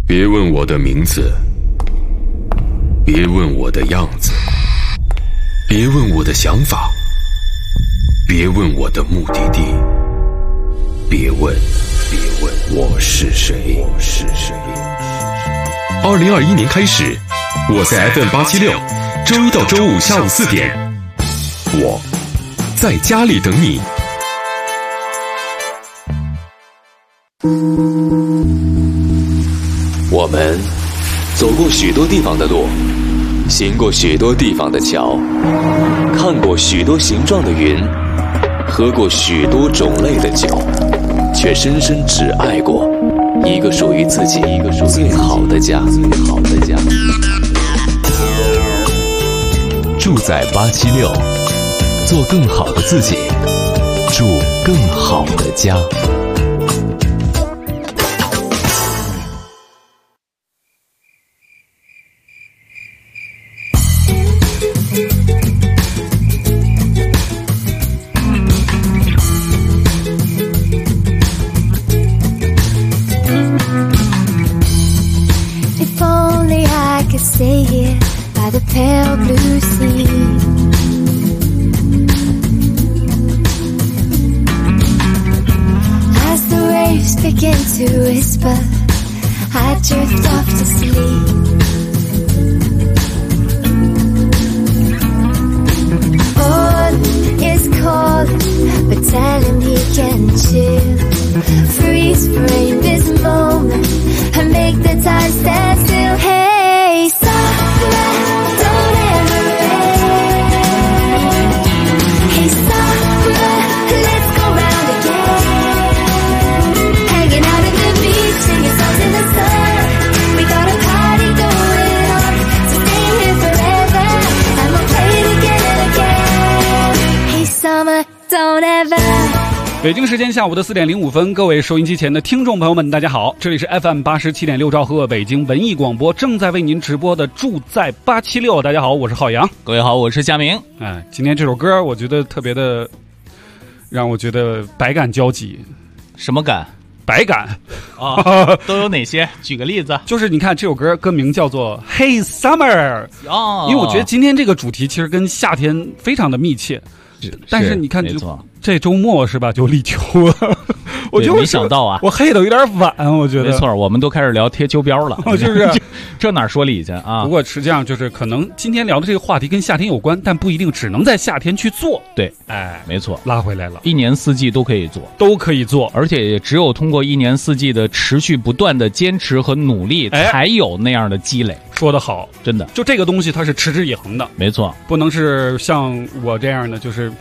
别问我的名字，别问我的样子，别问我的想法，别问我的目的地，别问我是谁。2021年开始，我在 FM876，周一到周五下午4点，我在家里等你。 我们走过许多地方的路，行过许多地方的桥，看过许多形状的云，喝过许多种类的酒，却深深只爱过一个属于自己最好的家。住在876，做更好的自己，住更好的家。 Stay here by the pale blue sea. As the waves begin to whisper, I drift off to sleep. Autumn is calling, but telling he can chill. Freeze frame this moment and make the time stand still. Hey, summer, don't ever end. Hey, summer, let's go round again. Hanging out at the beach, singing songs in the sun. We got a party going on, so stay here forever, and we'll play it again and again. Hey, summer, don't ever. 北京时间下午的4点05分，各位收音机前的听众朋友们，大家好，这里是 FM87.6兆赫北京文艺广播，正在为您直播的住在876。大家好，我是浩洋。 各位好，我是佳明。 哎，今天这首歌我觉得特别的，让我觉得百感交集。 什么感？ 百感啊，都有哪些？举个例子。 就是你看这首歌歌名叫做 Hey Summer， 哦， 因为我觉得今天这个主题其实跟夏天非常的密切。但是你看，这周末是吧，就立秋了。我就没想到啊， 我黑的有点晚，我觉得。 没错，我们都开始聊贴秋膘了， 就是这哪说理去啊？ 不过实际上就是可能今天聊的这个话题跟夏天有关，但不一定只能在夏天去做。 对， 哎， 没错， 拉回来了， 一年四季都可以做，而且也只有通过一年四季的持续不断的坚持和努力，才有那样的积累。 说得好， 真的， 就这个东西它是持之以恒的， 没错， 不能是像我这样的，就是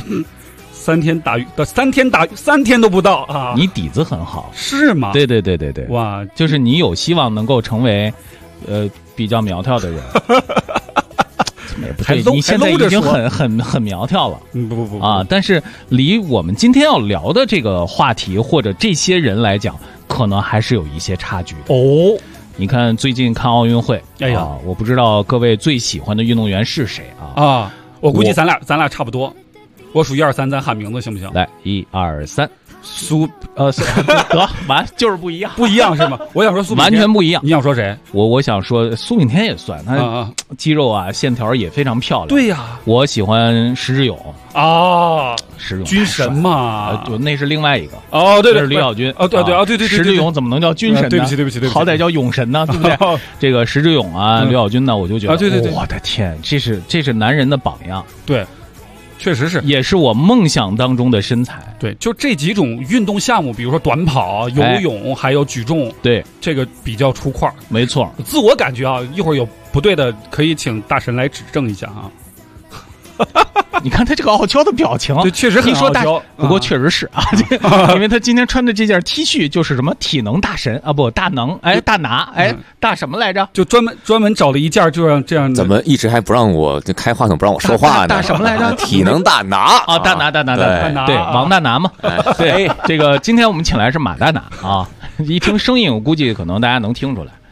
3天打鱼，3天都不到啊！ 你底子很好， 是吗？ 对， 哇， 就是你有希望能够成为，比较苗条的人。不对，你现在已经很苗条了。 不啊！但是离我们今天要聊的这个话题或者这些人来讲，可能还是有一些差距的哦。 你看最近看奥运会， 哎呀， 我不知道各位最喜欢的运动员是谁啊？ 啊，我估计咱俩差不多。我数1、2、3，咱喊名字行不行？ 来，1、2、3， 得完就是不一样， 不一样是吗？我想说苏炳完全不一样。 你想说谁？ 我想说苏炳添也算，他肌肉啊线条也非常漂亮。 对呀， 我喜欢石智勇啊， 石智勇军神嘛， 那是另外一个哦，对， 那是李小军对， 石智勇怎么能叫军神呢？ 对不起， 好歹叫勇神呢，对不对？这个石智勇啊，刘小军呢，我就觉得对， 我的天，这是男人的榜样， 对。确实是， 也是我梦想当中的身材。 对，就这几种运动项目，比如说短跑、游泳，还有举重， 对， 这个比较出块。 没错， 自我感觉啊，一会儿有不对的，可以请大神来指正一下啊。 你看他这个傲娇的表情， 对，确实很傲娇。 不过确实是啊，因为他今天穿的这件 T 恤就是什么体能大神啊，不大能，哎，大拿，哎，大什么来着？ 就专门找了一件就让这样的。 怎么一直还不让我就开话筒，不让我说话呢？ 大什么来着？ 体能大拿啊，大拿，对，王大拿嘛。对，这个今天我们请来是马大拿啊，一听声音，我估计可能大家能听出来。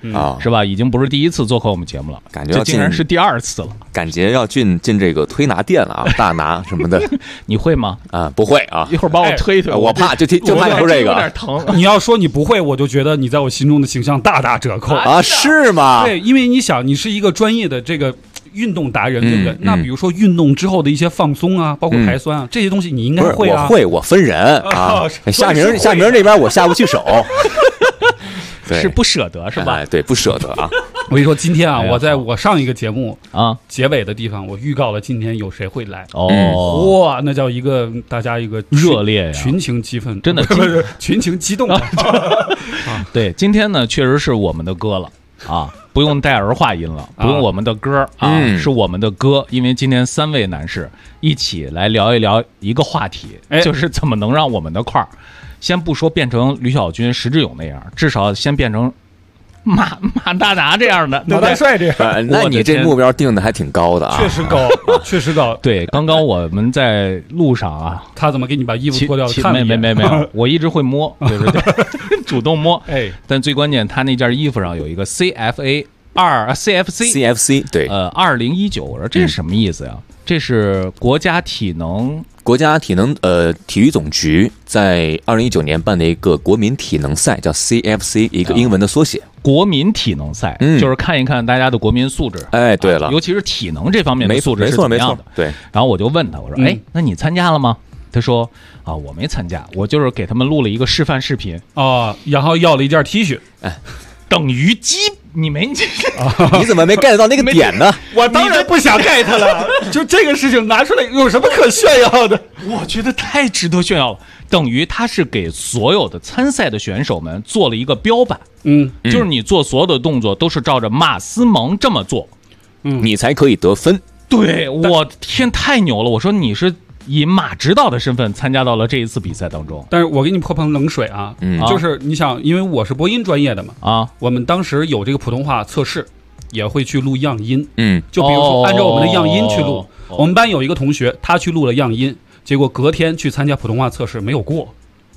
啊， 是吧？已经不是第一次做客我们节目了， 感觉要这竟然是第2次了。 感觉要进这个推拿店了啊，大拿什么的你会吗？ 啊，不会啊一，会儿帮我推一推， 我怕就怕你说这有点个疼。 你要说你不会，我就觉得你在我心中的形象大打折扣。 啊，是吗？ 对，因为你想，你是一个专业的这个运动达人，对不对？那比如说运动之后的一些放松啊，包括排酸啊，这些东西你应该不是会啊。 我分人啊，夏明这边我下不去手，对是不舍得是吧？ 哎对，不舍得啊。 我跟你说，今天啊， 哎呀我在我上一个节目啊， 结尾的地方，我预告了今天有谁会来。 哦， 哇，那叫大家一个热烈呀群情激愤， 真的不是群情激动。 对，今天呢确实是我们的歌了啊，不用带儿化音了，不用我们的歌啊，是我们的歌，因为今天3位男士一起来聊一聊一个话题，就是怎么能让我们的块儿，先不说变成吕小军、石志勇那样，至少先变成马大拿这样的， 马大帅这样， 那你这目标定的还挺高的啊， 确实高，确实高。 对，刚刚我们在路上啊， 他怎么给你把衣服脱掉看了一眼？ 没有，我一直会摸，对，主动摸。 哎， 但最关键，他那件衣服上有一个 CFC 对 2019，我说这是什么意思呀？这是国家体能体育总局在2019年办的一个国民体能赛，叫 CFC， 一个英文的缩写。 国民体能赛，就是看一看大家的国民素质。 哎，对了， 尤其是体能这方面的素质是怎么样的？ 对。 然后我就问他，我说：“哎，那你参加了吗？”他说：“啊，我没参加，我就是给他们录了一个示范视频啊，然后要了一件 T 恤， 哎，等于你没你怎么没 get 到那个点呢？ 我当然不想 get 了，就这个事情拿出来有什么可炫耀的？ 我觉得太值得炫耀了。等于他是给所有的参赛的选手们做了一个标板，就是你做所有的动作都是照着马斯蒙这么做， 你才可以得分。 对，我天，太牛了！我说你是以马指导的身份参加到了这一次比赛当中， 但是我给你泼盆冷水啊，就是你想，因为我是播音专业的嘛，啊，我们当时有这个普通话测试，也会去录样音，就比如说按照我们的样音去录。我们班有一个同学，他去录了样音，结果隔天去参加普通话测试没有过。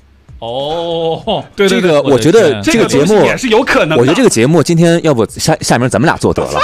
对， 这个我觉得这个节目也是有可能的。 我觉得这个节目今天要不下面咱们俩做得了。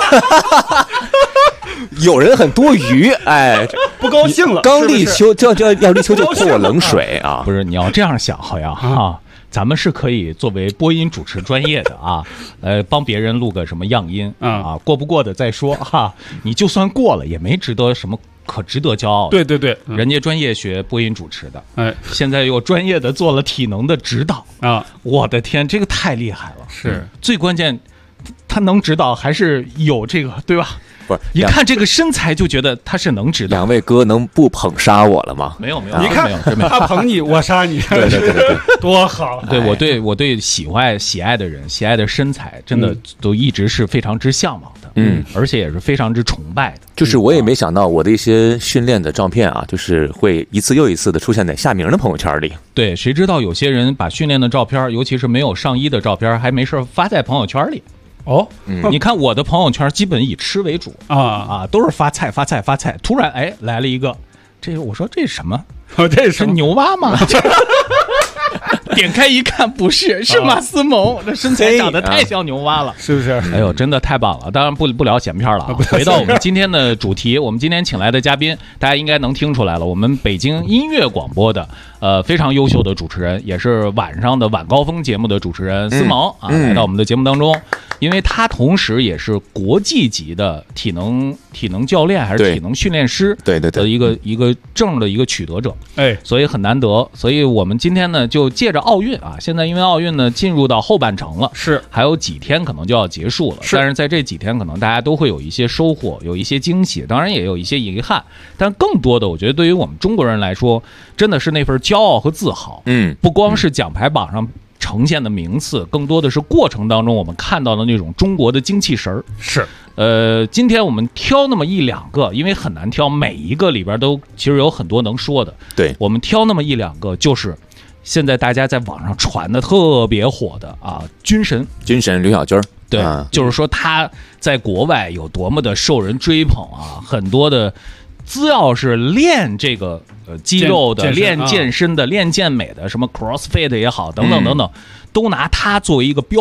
有人很多余，哎， 不高兴了。 刚立秋要立秋就泼我冷水啊！ 不是，你要这样想，好像哈，咱们是可以作为播音主持专业的啊，帮别人录个什么样音啊，过不过的再说哈。你就算过了，也没值得什么可值得骄傲的。 对， 人家专业学播音主持的，哎，现在又专业的做了体能的指导啊！我的天，这个太厉害了！ 是最关键，他能指导还是有这个，对吧？ 不是， 一看这个身材就觉得他是能指导。 两位哥能不捧杀我了吗？ 没有， 你看他捧你，我杀你， 对， 多好！ 对我对喜爱的人，喜爱的身材，真的都一直是非常之向往的，而且也是非常之崇拜的。 就是我也没想到我的一些训练的照片啊，就是会一次又一次的出现在夏明的朋友圈里。 对，谁知道有些人把训练的照片，尤其是没有上衣的照片，还没事发在朋友圈里。你看我的朋友圈基本以吃为主啊，都是发菜。突然来了一个，我说这是什么？ 这是牛蛙吗？点开一看，不是，是马斯蒙。这身材长得太像牛蛙了， 是不是？ 哎呦，真的太棒了！当然不聊闲片了啊，回到我们今天的主题，我们今天请来的嘉宾，大家应该能听出来了，我们北京音乐广播的非常优秀的主持人，也是晚上的晚高峰节目的主持人思萌啊，来到我们的节目当中。因为他同时也是国际级的体能教练还是体能训练师的一个证的一个取得者，所以很难得。所以我们今天呢就借着奥运啊，现在因为奥运呢进入到后半程了，是还有几天可能就要结束了，但是在这几天可能大家都会有一些收获，有一些惊喜，当然也有一些遗憾，但更多的我觉得对于我们中国人来说，真的是那份骄傲和自豪。不光是奖牌榜上呈现的名次，更多的是过程当中我们看到的那种中国的精气神儿。 是， 今天我们挑那么一两个，因为很难挑，每一个里边都其实有很多能说的。 对， 我们挑那么一两个，就是现在大家在网上传的特别火的啊，军神刘小军。 对，就是说他在国外有多么的受人追捧啊，很多的。只要是练这个肌肉的、练健身的、练健美的，什么 CrossFit 也好，等等等等，都拿它作为一个标板，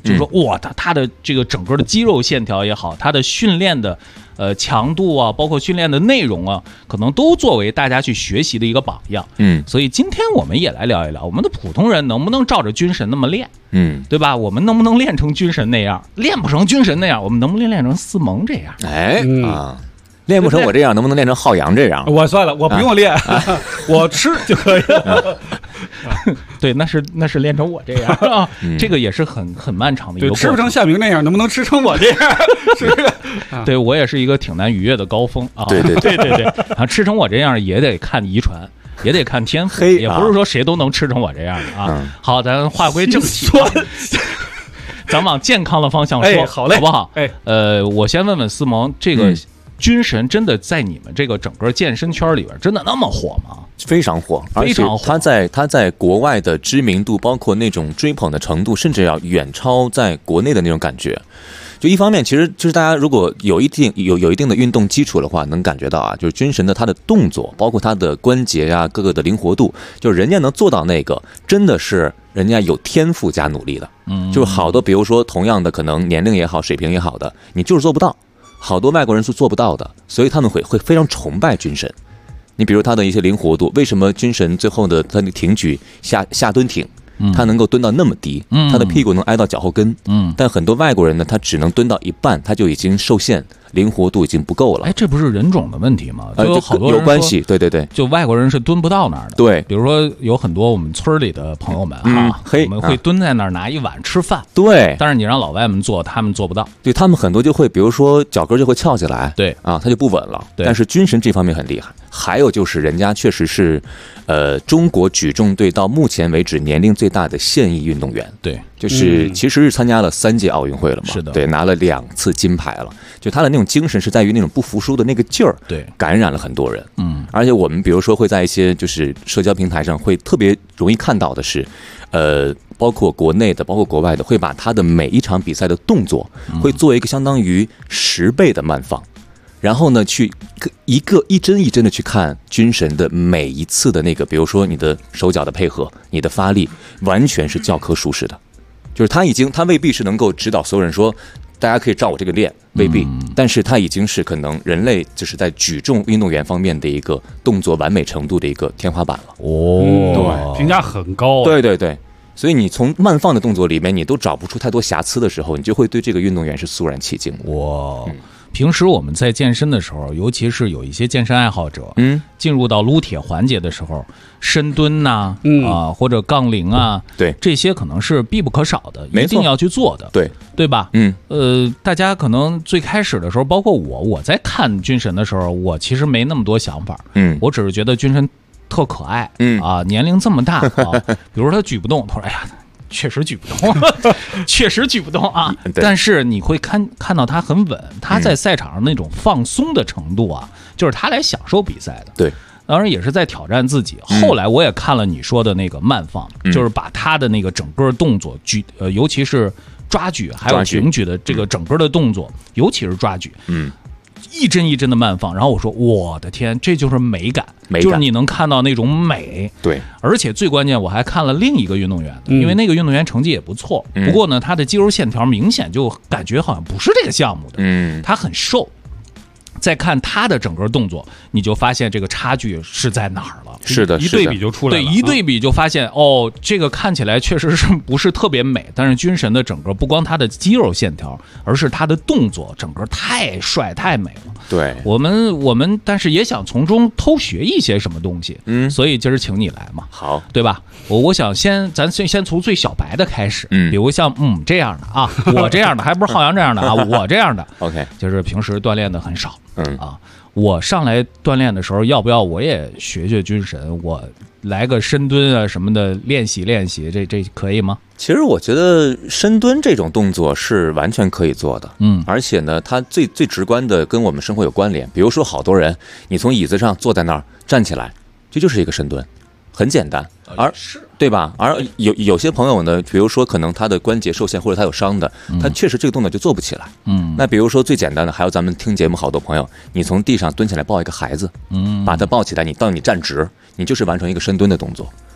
就是说哇，他的这个整个的肌肉线条也好，他的训练的强度啊，包括训练的内容啊，可能都作为大家去学习的一个榜样。所以今天我们也来聊一聊，我们的普通人能不能照着军神那么练？对吧？我们能不能练成军神那样？练不成军神那样，我们能不能练成思蒙这样？ 练不成我这样，能不能练成浩洋这样？ 我算了，我不用练，我吃就可以了。 对，那是练成我这样啊，这个也是很漫长的一个过程。 吃不成夏明那样，能不能吃成我这样？是不是？ 对，我也是一个挺难逾越的高峰啊。 对， 然后吃成我这样也得看遗传，也得看天赋，也不是说谁都能吃成我这样的啊。好，咱话归正题。咱往健康的方向说， 好嘞， 好不好？我先问问思蒙，这个军神真的在你们这个整个健身圈里边真的那么火吗？ 非常火，而且他在国外的知名度，包括那种追捧的程度，甚至要远超在国内的那种感觉。就一方面，其实就是大家如果有一定的运动基础的话，能感觉到啊，就是军神的他的动作，包括他的关节啊，各个的灵活度，就是人家能做到那个，真的是人家有天赋加努力的。就是好多，比如说同样的可能年龄也好，水平也好的，你就是做不到。好多外国人是做不到的，所以他们会非常崇拜军神。你比如他的一些灵活度，为什么军神最后的他的挺举下蹲挺，他能够蹲到那么低，他的屁股能挨到脚后跟，但很多外国人呢，他只能蹲到一半，他就已经受限，灵活度已经不够了。 这不是人种的问题吗？就有好多人有关系，对， 就外国人是蹲不到那儿的。 对， 比如说有很多我们村里的朋友们我们会蹲在那儿拿一碗吃饭。 对， 但是你让老外们做，他们做不到。 对，他们很多就会，比如说脚跟就会翘起来， 对啊，他就不稳了。 对， 但是军神这方面很厉害。还有就是人家确实是，中国举重队到目前为止年龄最大的现役运动员。 对， 就是其实是参加了3届奥运会了嘛。 是的， 对，拿了2次金牌了。就他的那种精神是在于那种不服输的那个劲儿， 对， 感染了很多人。而且我们比如说会在一些就是社交平台上会特别容易看到的是，包括国内的，包括国外的，会把他的每一场比赛的动作会做一个相当于10倍的慢放。然后呢，去一帧一帧的去看军神的每一次的那个，比如说你的手脚的配合，你的发力，完全是教科书式的。就是他未必是能够指导所有人说，大家可以照我这个练，未必。但是他已经是可能人类就是在举重运动员方面的一个动作完美程度的一个天花板了。 对，评价很高。 对。所以你从慢放的动作里面，你都找不出太多瑕疵的时候，你就会对这个运动员是肃然起敬。 平时我们在健身的时候，尤其是有一些健身爱好者，进入到撸铁环节的时候，深蹲呐，或者杠铃啊， 对， 这些可能是必不可少的，一定要去做的，对吧？大家可能最开始的时候，包括我在看军神的时候，我其实没那么多想法，我只是觉得军神特可爱，年龄这么大啊，比如说他举不动，他说哎呀。确实举不动，确实举不动啊！但是你会看到他很稳，他在赛场上那种放松的程度啊，就是他来享受比赛的。 对， 当然也是在挑战自己。后来我也看了你说的那个慢放，就是把他的那个整个动作尤其是抓举还有挺举的这个整个的动作，尤其是抓举，一帧一帧的慢放，然后我说我的天，这就是美感，就是你能看到那种美。 对， 而且最关键，我还看了另一个运动员，因为那个运动员成绩也不错，不过呢，他的肌肉线条明显就感觉好像不是这个项目的，他很瘦。再看他的整个动作，你就发现这个差距是在哪儿了。 是的， 一对比就出来了。 对，一对比就发现这个看起来确实是不是特别美，但是军神的整个不光他的肌肉线条，而是他的动作整个太帅太美了。 对， 我们但是也想从中偷学一些什么东西，所以今儿请你来嘛， 好， 对吧？我想咱先从最小白的开始，比如像这样的啊，我这样的，还不是浩洋这样的啊，我这样的 ，OK， 就是平时锻炼的很少。我上来锻炼的时候，要不要我也学军神？我来个深蹲啊什么的练习，这可以吗？ 其实我觉得深蹲这种动作是完全可以做的，而且呢，它最直观的跟我们生活有关联。比如说，好多人你从椅子上坐在那儿站起来，这就是一个深蹲，很简单，对吧？而有些朋友呢，比如说可能他的关节受限或者他有伤的，他确实这个动作就做不起来。那比如说最简单的，还有咱们听节目好多朋友，你从地上蹲起来抱一个孩子，把他抱起来，到你站直，你就是完成一个深蹲的动作。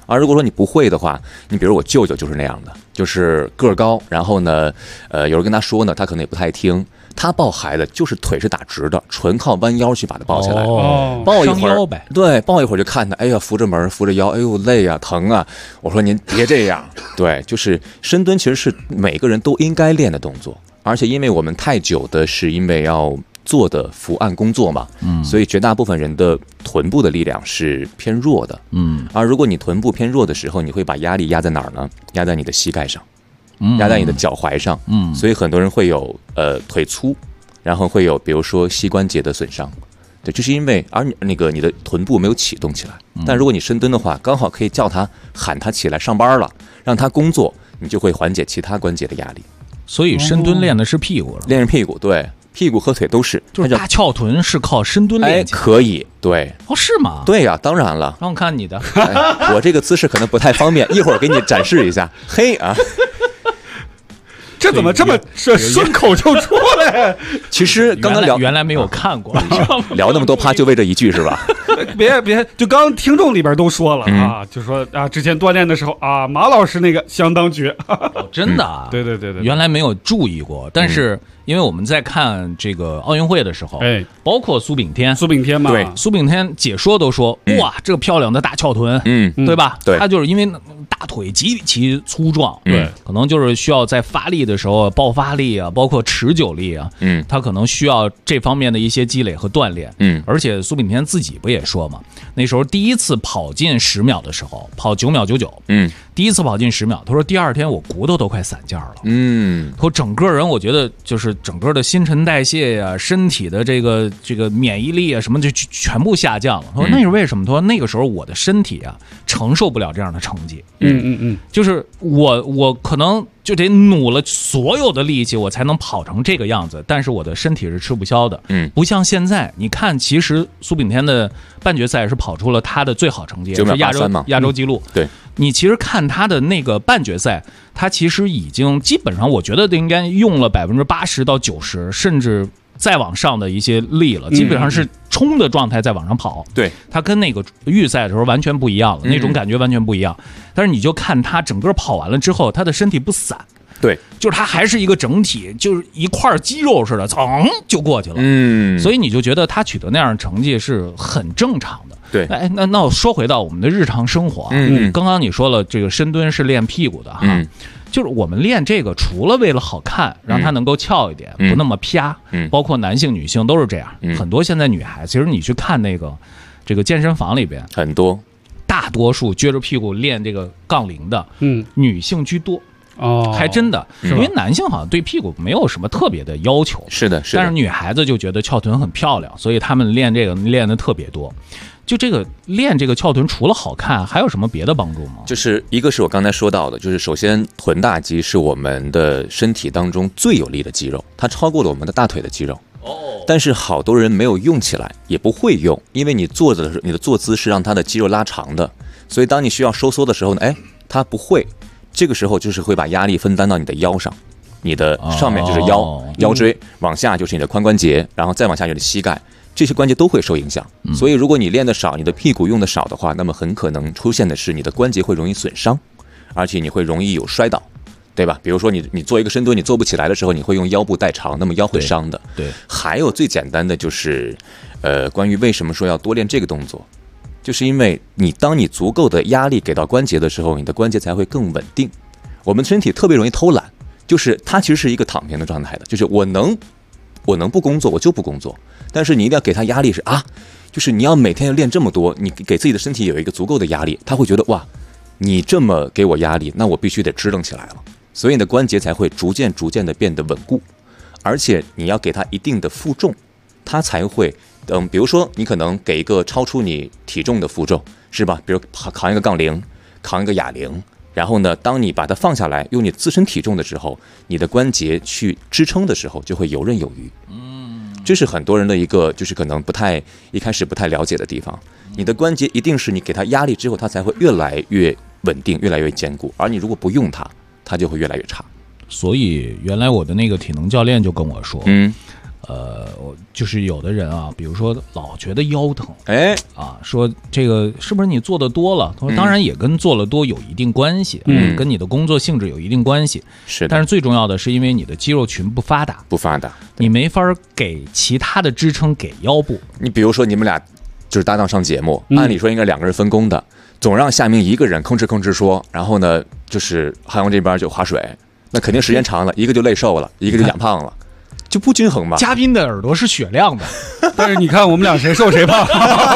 而如果说你不会的话，你比如我舅舅就是那样的，就是个儿高，然后呢，有人跟他说呢，他可能也不太听。他抱孩子就是腿是打直的，纯靠弯腰去把他抱起来。抱一会儿呗，对，抱一会儿就看他，哎呀，扶着门，扶着腰，哎呦累啊，疼啊。我说您别这样，对，就是深蹲其实是每个人都应该练的动作，而且因为我们太久的是因为要做的伏案工作嘛，所以绝大部分人的臀部的力量是偏弱的，而如果你臀部偏弱的时候，你会把压力压在哪儿呢？压在你的膝盖上。压在你的脚踝上，所以很多人会有腿粗，然后会有比如说膝关节的损伤，对，就是因为你的臀部没有启动起来。但如果你深蹲的话，刚好可以叫他喊他起来上班了，让他工作，你就会缓解其他关节的压力。 所以深蹲练的是屁股了， 练是屁股，对，屁股和腿都是， 就是大翘臀是靠深蹲练起来。 可以，对， 是吗？ 对呀，当然了。 让我看你的， 我这个姿势可能不太方便，一会儿给你展示一下。嘿啊！ 这怎么这么顺口就出来？ 其实刚刚原来没有看过， 聊那么多趴就为这一句是吧？ 别，就刚刚听众里边都说了啊，就说啊，之前锻炼的时候啊，马老师那个相当绝， 真的啊， 对， 原来没有注意过，但是因为我们在看这个奥运会的时候，包括苏炳添嘛， 对， 苏炳添解说都说哇，这个漂亮的大翘臀，对吧？ 对， 他就是因为大腿极其粗壮， 对， 可能就是需要在发力的时候爆发力啊，包括持久力啊，他可能需要这方面的一些积累和锻炼，而且苏炳添自己不也说嘛，那时候第一次跑进10秒的时候，跑9秒99，第一次跑进10秒，他说第二天我骨头都快散架了，他说整个人我觉得就是整个的新陈代谢呀，身体的这个免疫力啊什么就全部下降了。他说那是为什么？他说那个时候我的身体啊承受不了这样的成绩，就是我可能就得努了所有的力气，我才能跑成这个样子，但是我的身体是吃不消的，不像现在，你看，其实苏炳添的半决赛是跑出了他的最好成绩，是亚洲纪录， 对。 你其实看他的那个半决赛，他其实已经基本上，我觉得应该用了80%到90%，甚至再往上的一些力了，基本上是冲的状态在往上跑。 对， 他跟那个预赛的时候完全不一样了，那种感觉完全不一样。但是你就看他整个跑完了之后，他的身体不散。 对， 就是它还是一个整体，就是一块肌肉似的，噌就过去了。所以你就觉得他取得那样的成绩是很正常的。 对， 哎，那我说回到我们的日常生活啊，刚刚你说了这个深蹲是练屁股的哈，就是我们练这个除了为了好看，让它能够翘一点，不那么啪，包括男性女性都是这样。很多现在女孩子，其实你去看这个健身房里边， 很多大多数撅着屁股练这个杠铃的，女性居多。还真的，因为男性好像对屁股没有什么特别的要求， 是的， 但是女孩子就觉得翘臀很漂亮，所以他们练这个练的特别多。就这个练这个翘臀，除了好看，还有什么别的帮助吗？ 就是一个是我刚才说到的，就是首先臀大肌是我们的身体当中最有力的肌肉，它超过了我们的大腿的肌肉。但是好多人没有用起来，也不会用，因为你坐着的时候，你的坐姿是让它的肌肉拉长的，所以当你需要收缩的时候呢，它不会。这个时候就是会把压力分担到你的腰上，你的上面就是腰椎，往下就是你的髋关节，然后再往下就是膝盖，这些关节都会受影响。所以如果你练得少，你的屁股用得少的话，那么很可能出现的是你的关节会容易损伤，而且你会容易有摔倒，对吧？比如说你做一个深蹲，你做不起来的时候，你会用腰部代偿，那么腰会伤的。 对。 还有最简单的就是，关于为什么说要多练这个动作。就是因为当你足够的压力给到关节的时候，你的关节才会更稳定。我们身体特别容易偷懒，就是它其实是一个躺平的状态的，就是我能不工作我就不工作，但是你一定要给它压力就是你要每天要练这么多，你给自己的身体有一个足够的压力，他会觉得哇，你这么给我压力，那我必须得支棱起来了，所以你的关节才会逐渐的变得稳固，而且你要给它一定的负重，它才会。比如说你可能给一个超出你体重的负重，是吧？比如扛一个杠铃，扛一个哑铃，然后呢，当你把它放下来，用你自身体重的时候，你的关节去支撑的时候，就会游刃有余。这是很多人的一个，就是可能一开始不太了解的地方。你的关节一定是你给它压力之后，它才会越来越稳定，越来越坚固。而你如果不用它，它就会越来越差。 所以原来我的那个体能教练就跟我说， 就是有的人啊，比如说老觉得腰疼，说这个是不是你做的多了？他说当然也跟做了多有一定关系，跟你的工作性质有一定关系。 是， 但是最重要的是因为你的肌肉群不发达，你没法给其他的支撑给腰部。 你比如说你们俩就是搭档上节目，按理说应该2个人分工的，总让夏明一个人吭哧说，然后呢就是汉阳这边就划水，那肯定时间长了，一个就累瘦了，一个就养胖了。就不均衡嘛。 嘉宾的耳朵是雪亮的， 但是你看我们俩谁瘦谁胖。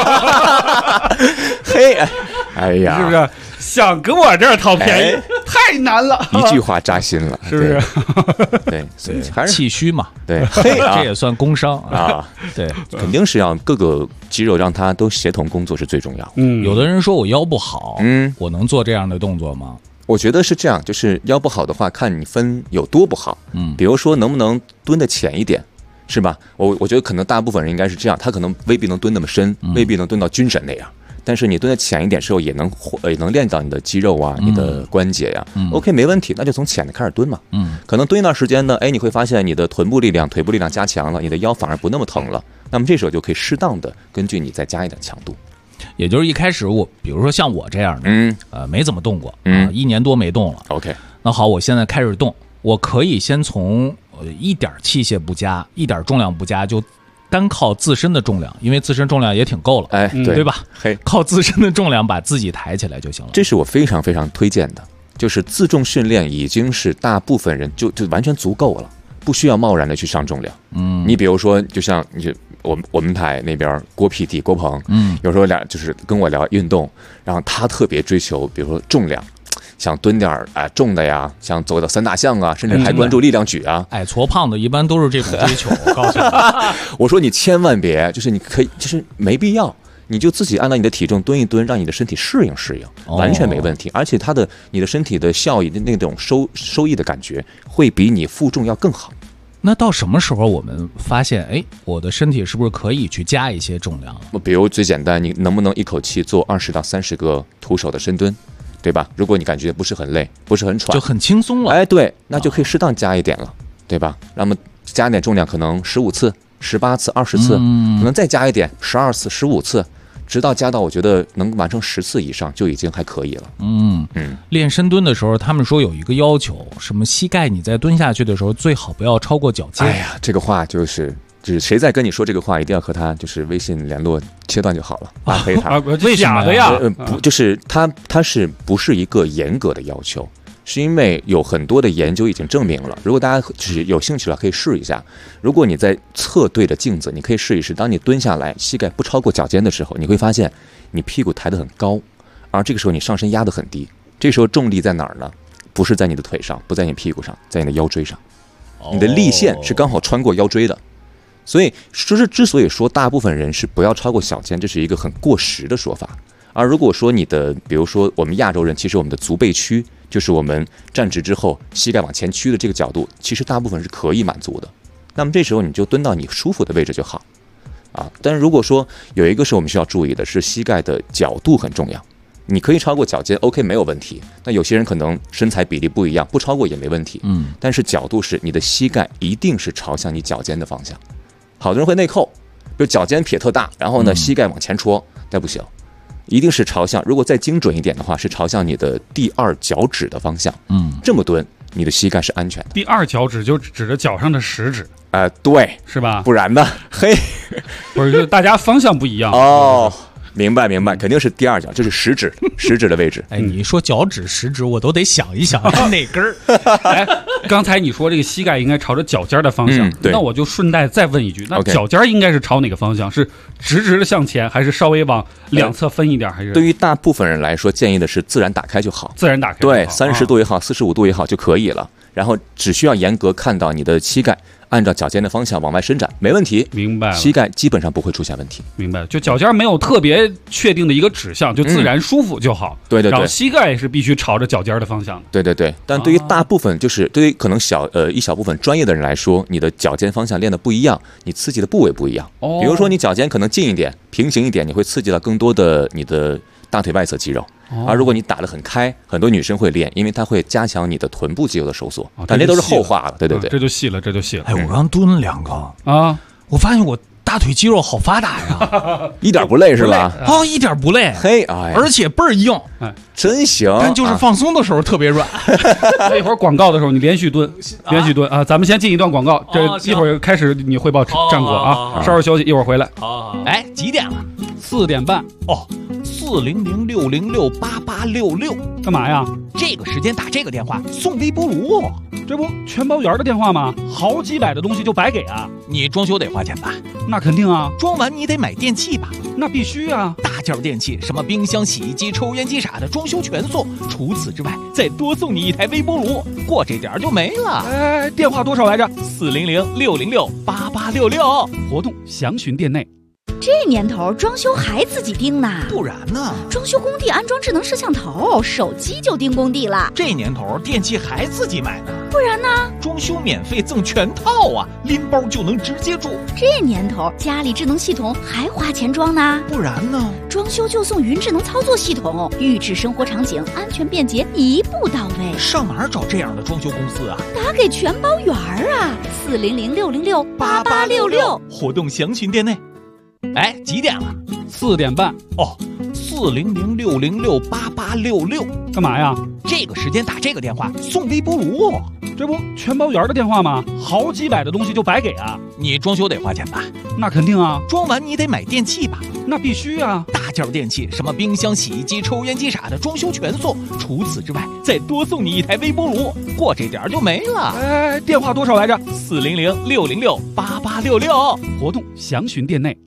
嘿，哎呀， 是不是想跟我这儿讨便宜太难了？ 一句话扎心了， 是不是？ 对，所以还是气虚嘛。 对， 这也算工伤啊。 对， 肯定是要各个肌肉让它都协同工作是最重要的。 有的人说我腰不好，我能做这样的动作吗？ 我觉得是这样，就是腰不好的话，看你分有多不好。比如说能不能蹲得浅一点，是吧？我觉得可能大部分人应该是这样，他可能未必能蹲那么深，未必能蹲到军神那样，但是你蹲得浅一点时候，也能练到你的肌肉啊，你的关节呀。OK， 没问题，那就从浅的开始蹲嘛。可能蹲一段时间呢，你会发现你的臀部力量、腿部力量加强了，你的腰反而不那么疼了。那么这时候就可以适当的根据你再加一点强度。 也就是一开始比如说像我这样的，没怎么动过，1年多没动了。 OK， 那好，我现在开始动，我可以先从一点器械不加，一点重量不加，就单靠自身的重量，因为自身重量也挺够了，对吧？靠自身的重量把自己抬起来就行了。 这是我非常非常推荐的，就是自重训练已经是大部分人就完全足够了，不需要贸然的去上重量。你比如说，就像我们台那边郭 PT 郭鹏，有时候就是跟我聊运动，然后他特别追求，比如说重量，想蹲点重的呀，想走到3大项啊，甚至还关注力量举啊。 矮矬胖的一般都是这种追求，我告诉你。 我说你千万别，就是你可以，就是没必要，你就自己按照你的体重蹲一蹲，让你的身体适应，完全没问题。而且你的身体的效益的那种收益的感觉，会比你负重要更好。 那到什么时候我们发现，我的身体是不是可以去加一些重量了？ 比如最简单，你能不能一口气做20到30个徒手的深蹲，对吧？如果你感觉不是很累，不是很喘， 就很轻松了。 对，那就可以适当加一点了，对吧？那么加一点重量，可能15次、18次、20次，可能再加一点12次、15次。直到加到我觉得能完成10次以上就已经还可以了。 练深蹲的时候，他们说有一个要求，什么膝盖你在蹲下去的时候最好不要超过脚尖。 哎呀，这个话就是谁在跟你说这个话，一定要和他就是微信联络切断就好了，拉黑他。 为什么呀？ 不，就是他是不是一个严格的要求？是因为有很多的研究已经证明了，如果大家就是有兴趣了，可以试一下。如果你在侧对着镜子，你可以试一试，当你蹲下来，膝盖不超过脚尖的时候，你会发现你屁股抬得很高，而这个时候你上身压得很低。这时候重力在哪儿呢？不是在你的腿上，不在你屁股上，在你的腰椎上。你的力线是刚好穿过腰椎的。所以之所以说大部分人是不要超过脚尖，这是一个很过时的说法。而如果说比如说我们亚洲人，其实我们的足背屈，就是我们站直之后膝盖往前屈的这个角度，其实大部分是可以满足的。那么这时候你就蹲到你舒服的位置就好但是如果说有一个是我们需要注意的，是膝盖的角度很重要。你可以超过脚尖 OK 没有问题，那有些人可能身材比例不一样，不超过也没问题。但是角度是你的膝盖一定是朝向你脚尖的方向。好多人会内扣，比如脚尖撇特大，然后呢膝盖往前戳，那不行，一定是朝向，如果再精准一点的话，是朝向你的第2脚趾的方向。这么蹲，你的膝盖是安全的。 第2脚趾就指着脚上的食指。 对， 是吧？ 不然呢？嘿， 不是，就大家方向不一样。 明白，肯定是第2脚，这是食指的位置。 你一说脚趾、食指，我都得想一想是哪根儿。 刚才你说这个膝盖应该朝着脚尖的方向， 对， 那我就顺带再问一句，那脚尖应该是朝哪个方向？是直的向前，还是稍微往两侧分一点？还是对于大部分人来说，建议的是自然打开就好。 自然打开， 对，30度也好，45度也好就可以了。然后只需要严格看到你的膝盖按照脚尖的方向往外伸展，没问题。 明白了， 膝盖基本上不会出现问题。 明白了，就脚尖没有特别确定的一个指向，就自然舒服就好。 对， 然后膝盖是必须朝着脚尖的方向的。对，但对于大部分，就是对于可能一小部分专业的人来说，你的脚尖方向练的不一样，你刺激的部位不一样。比如说你脚尖可能近一点、平行一点，你会刺激到更多的你的大腿外侧肌肉。而如果你打得很开，很多女生会练，因为它会加强你的臀部肌肉的收缩。但这都是后话了，对对对， 这就细了。 哎，我刚蹲了2个啊，我发现我大腿肌肉好发达呀， 一点不累是吧？ 哦，一点不累， 嘿，哎， 而且倍儿硬， 真行。 但就是放松的时候特别软。 那一会儿广告的时候你连续蹲啊！咱们先进一段广告，这一会儿开始你汇报战果啊，稍事休息，一会儿回来。 哎，几点了 ？4点半。 哦，400-606-8866， 干嘛呀？ 这个时间打这个电话送微波炉， 这不全包圆的电话吗？好几百的东西就白给啊！ 你装修得花钱吧？ 那肯定啊！ 装完你得买电器吧？ 那必须啊！ 大件电器，什么冰箱、洗衣机、抽烟机啥的，装修全送。除此之外，再多送你一台微波炉，过这点就没了。 哎，电话多少来着 ？400-606-8866， 活动详询店内。 这年头装修还自己盯呢？ 不然呢？ 装修工地安装智能摄像头，手机就盯工地了。 这年头电器还自己买呢？ 不然呢？ 装修免费赠全套啊，拎包就能直接住。 这年头家里智能系统还花钱装呢？ 不然呢？ 装修就送云智能操作系统，预制生活场景，安全便捷，一步到位。 上哪儿找这样的装修公司啊？ 打给全包圆啊！400-606-8866， 活动详询店内。哎，几点了 ？4点半。 哦，400-606-8866， 干嘛呀？ 这个时间打这个电话送微波炉， 这不全包圆的电话吗？好几百的东西就白给啊！ 你装修得花钱吧？ 那肯定啊！ 装完你得买电器吧？ 那必须啊！ 大件电器，什么冰箱、洗衣机、抽烟机啥的，装修全送。除此之外，再多送你一台微波炉，过这点就没了。 哎，电话多少来着 ？400-606-8866， 活动详询店内。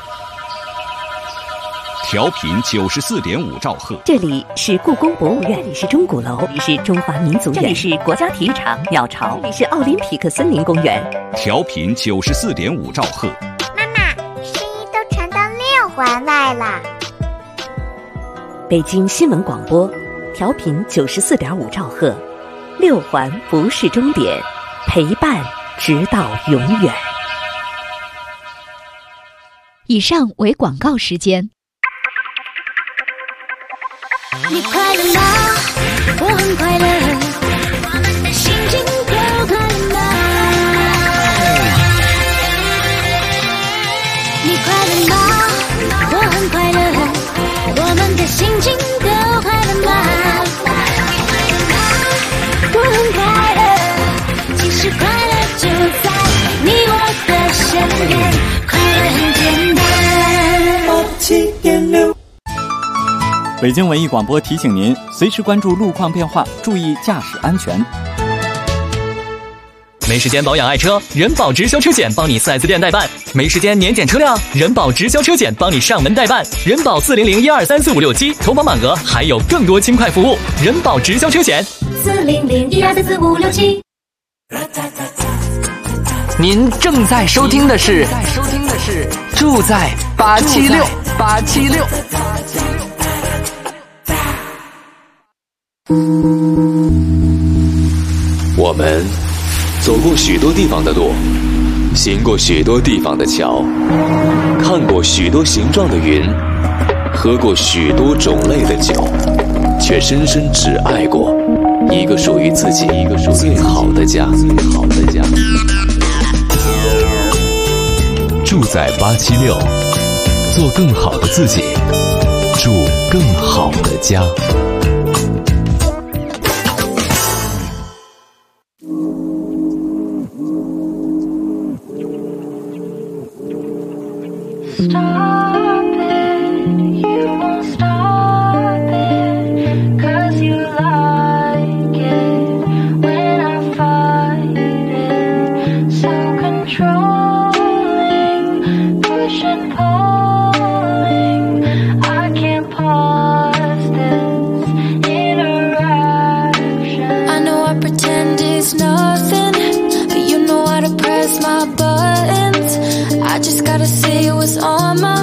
调频94.5兆赫， 这里是故宫博物院，这里是钟鼓楼，这里是中华民族园，这里是国家体育场鸟巢，这里是奥林匹克森林公园。 调频94.5兆赫。 妈妈，声音都传到6环外了。 北京新闻广播，调频94.5兆赫，6环不是终点，陪伴直到永远。 以上为广告时间。 你快乐吗？我很快乐，我们的心情都快乐吗？你快乐吗？我很快乐，我们的心情都快乐吗？我很快乐，其实快乐就在你我的身边，快乐很简单。87.6 北京文艺广播提醒您，随时关注路况变化，注意驾驶安全。 没时间保养爱车，人保直销车险帮你 4S 店代办；没时间年检车辆，人保直销车险帮你上门代办。人保400-1234567，投保满额还有更多轻快服务。人保直销车险 400-1234567。 您正在收听的是住在876。 我们走过许多地方的路，行过许多地方的桥，看过许多形状的云，喝过许多种类的酒，却深深只爱过一个属于自己最好的家。住在876，做更好的自己，住更好的家。 I just gotta say what's on my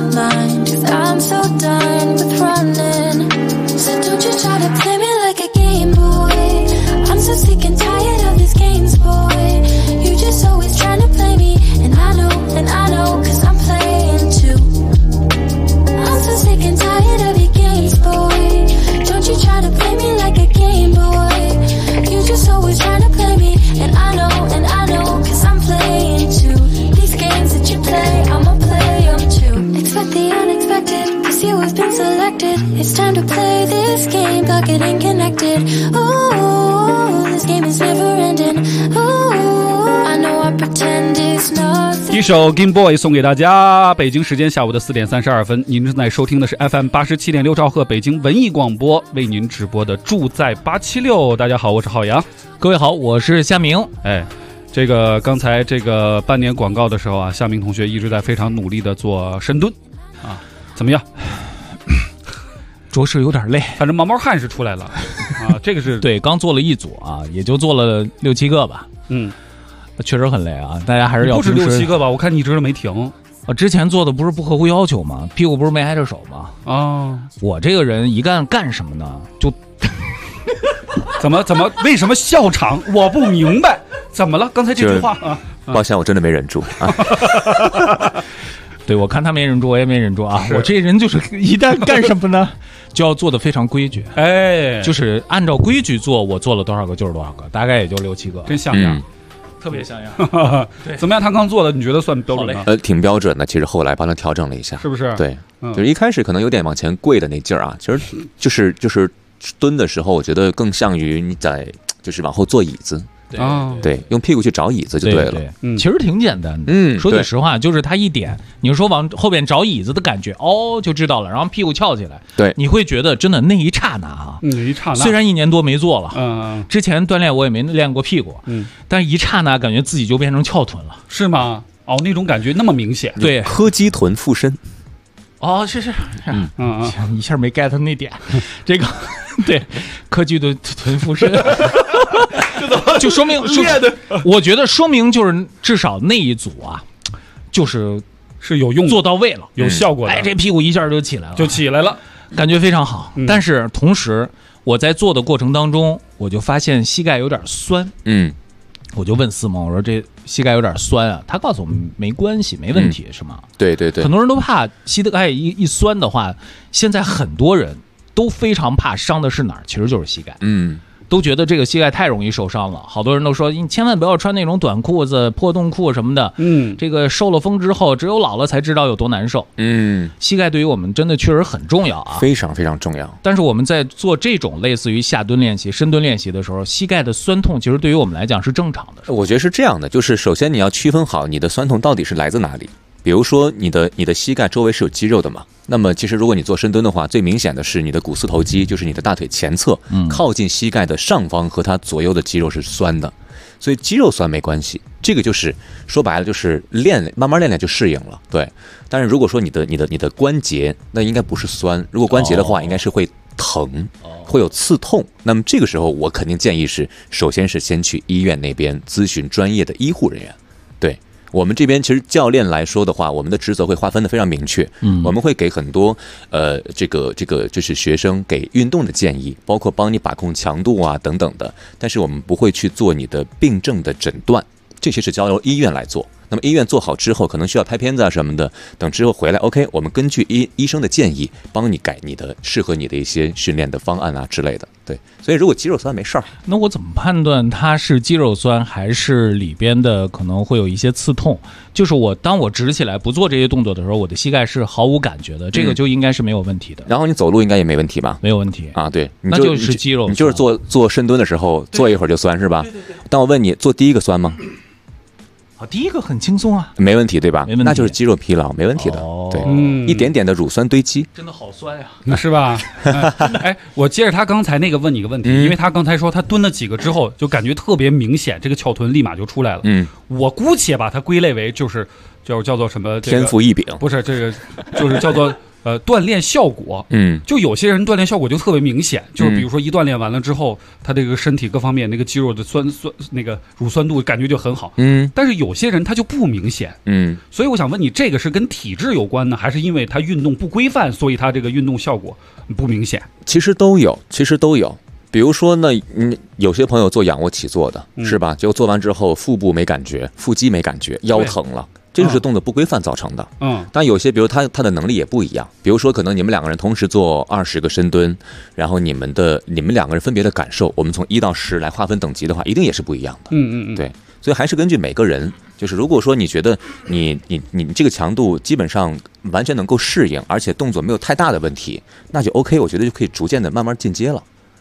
一首 Game Boy 送给大家。北京时间下午的4点32分，您正在收听的是 FM 87.6兆赫北京文艺广播为您直播的住在876。大家好，我是浩洋。 各位好，我是夏明。 这个刚才这个半年广告的时候啊，夏明同学一直在非常努力的做深蹲啊，怎么样？ 着实有点累， 反正毛毛汗是出来了啊。这个是对，刚做了一组啊，也就做了6、7个吧。确实很累啊，大家还是要不止6、7个吧？我看你一直都没停。 之前做的不是不合乎要求吗？屁股不是没挨着手吗？我这个人一干什么呢？就怎么为什么笑场？我不明白，怎么了？刚才这句话啊， 抱歉，我真的没忍住啊。 对，我看他没忍住，我也没忍住啊。我这人就是一旦干什么呢，就要做的非常规矩。就是按照规矩做，我做了多少个就是多少个，大概也就6、7个， 真像样。 特别像样。 对，怎么样？他刚做的，你觉得算标准吗？ 挺标准的。其实后来帮他调整了一下， 是不是？ 对，就是一开始可能有点往前跪的那劲儿啊，其实就是蹲的时候，我觉得更像于你在就是往后坐椅子。对，用屁股去找椅子就对了。 其实挺简单的。说句实话，就是他一点，你说往后边找椅子的感觉，就知道了。然后屁股翘起来， 对， 你会觉得真的那一刹那啊，虽然1年多没做了，之前锻炼我也没练过屁股，但是一刹那感觉自己就变成翘臀了， 是吗？那种感觉那么明显， 对， 柯基臀附身。 是，一下没 get 那点，这个对，柯基的臀附身。就说明我觉得说明就是至少那一组啊，就是有用， 做到位了， 有效果的。 这屁股一下就起来了，感觉非常好。但是同时我在做的过程当中，我就发现膝盖有点酸。我就问思萌，我说这膝盖有点酸啊，他告诉我们没关系，没问题，是吗？ 对， 很多人都怕膝盖一酸的话，现在很多人都非常怕伤的是哪儿？其实就是膝盖。都觉得这个膝盖太容易受伤了，好多人都说你千万不要穿那种短裤子、破洞裤什么的。这个受了风之后，只有老了才知道有多难受。膝盖对于我们真的确实很重要啊， 非常非常重要。 但是我们在做这种类似于下蹲练习、深蹲练习的时候，膝盖的酸痛其实对于我们来讲是正常的。 我觉得是这样的，就是首先你要区分好你的酸痛到底是来自哪里。比如说你的膝盖周围是有肌肉的嘛，那么其实如果你做深蹲的话，最明显的是你的股四头肌，就是你的大腿前侧，靠近膝盖的上方和它左右的肌肉是酸的，所以肌肉酸没关系，这个就是说白了就是慢慢练就适应了。对，但是如果说你的关节，那应该不是酸，如果关节的话，应该是会疼，会有刺痛。那么这个时候我肯定建议是，首先是先去医院那边咨询专业的医护人员。对。我们这边其实教练来说的话，我们的职责会划分的非常明确。我们会给很多这个就是学生给运动的建议，包括帮你把控强度啊等等的。但是我们不会去做你的病症的诊断，这些是交由医院来做。那么医院做好之后，可能需要拍片子啊什么的，等之后回来 OK， 我们根据医生的建议，帮你改你的适合你的一些训练的方案啊之类的。对，所以如果肌肉酸没事儿， 那我怎么判断它是肌肉酸还是里边的可能会有一些刺痛？就是当我直起来不做这些动作的时候，我的膝盖是毫无感觉的，这个就应该是没有问题的。 然后你走路应该也没问题吧？ 没有问题啊，对， 那就是肌肉酸。 你就是做深蹲的时候做一会儿就酸是吧？对。但我问你，做第一个酸吗？ 第一个很轻松啊， 没问题对吧？ 没问题， 那就是肌肉疲劳，没问题的。对，一点点的乳酸堆积， 真的好酸呀， 是吧？我接着他刚才那个问你一个问题，因为他刚才说他蹲了几个之后，就感觉特别明显，这个翘臀立马就出来了。我姑且把它归类为就是叫做什么天赋异禀， 不是这个，就是叫做。锻炼效果，就有些人锻炼效果就特别明显，就是比如说一锻炼完了之后，他这个身体各方面那个肌肉的酸那个乳酸度感觉就很好，但是有些人他就不明显，所以我想问你，这个是跟体质有关呢，还是因为他运动不规范，所以他这个运动效果不明显？ 其实都有。比如说呢，有些朋友做仰卧起坐的，是吧？结果做完之后腹部没感觉，腹肌没感觉，腰疼了。这就是动作不规范造成的。但有些比如他的能力也不一样，比如说可能你们两个人同时做20个深蹲，然后你们两个人分别的感受，我们从1到10来划分等级的话，一定也是不一样的。对，所以还是根据每个人，就是如果说你觉得你这个强度基本上完全能够适应，而且动作没有太大的问题，那就 OK， 我觉得就可以逐渐的慢慢进阶了。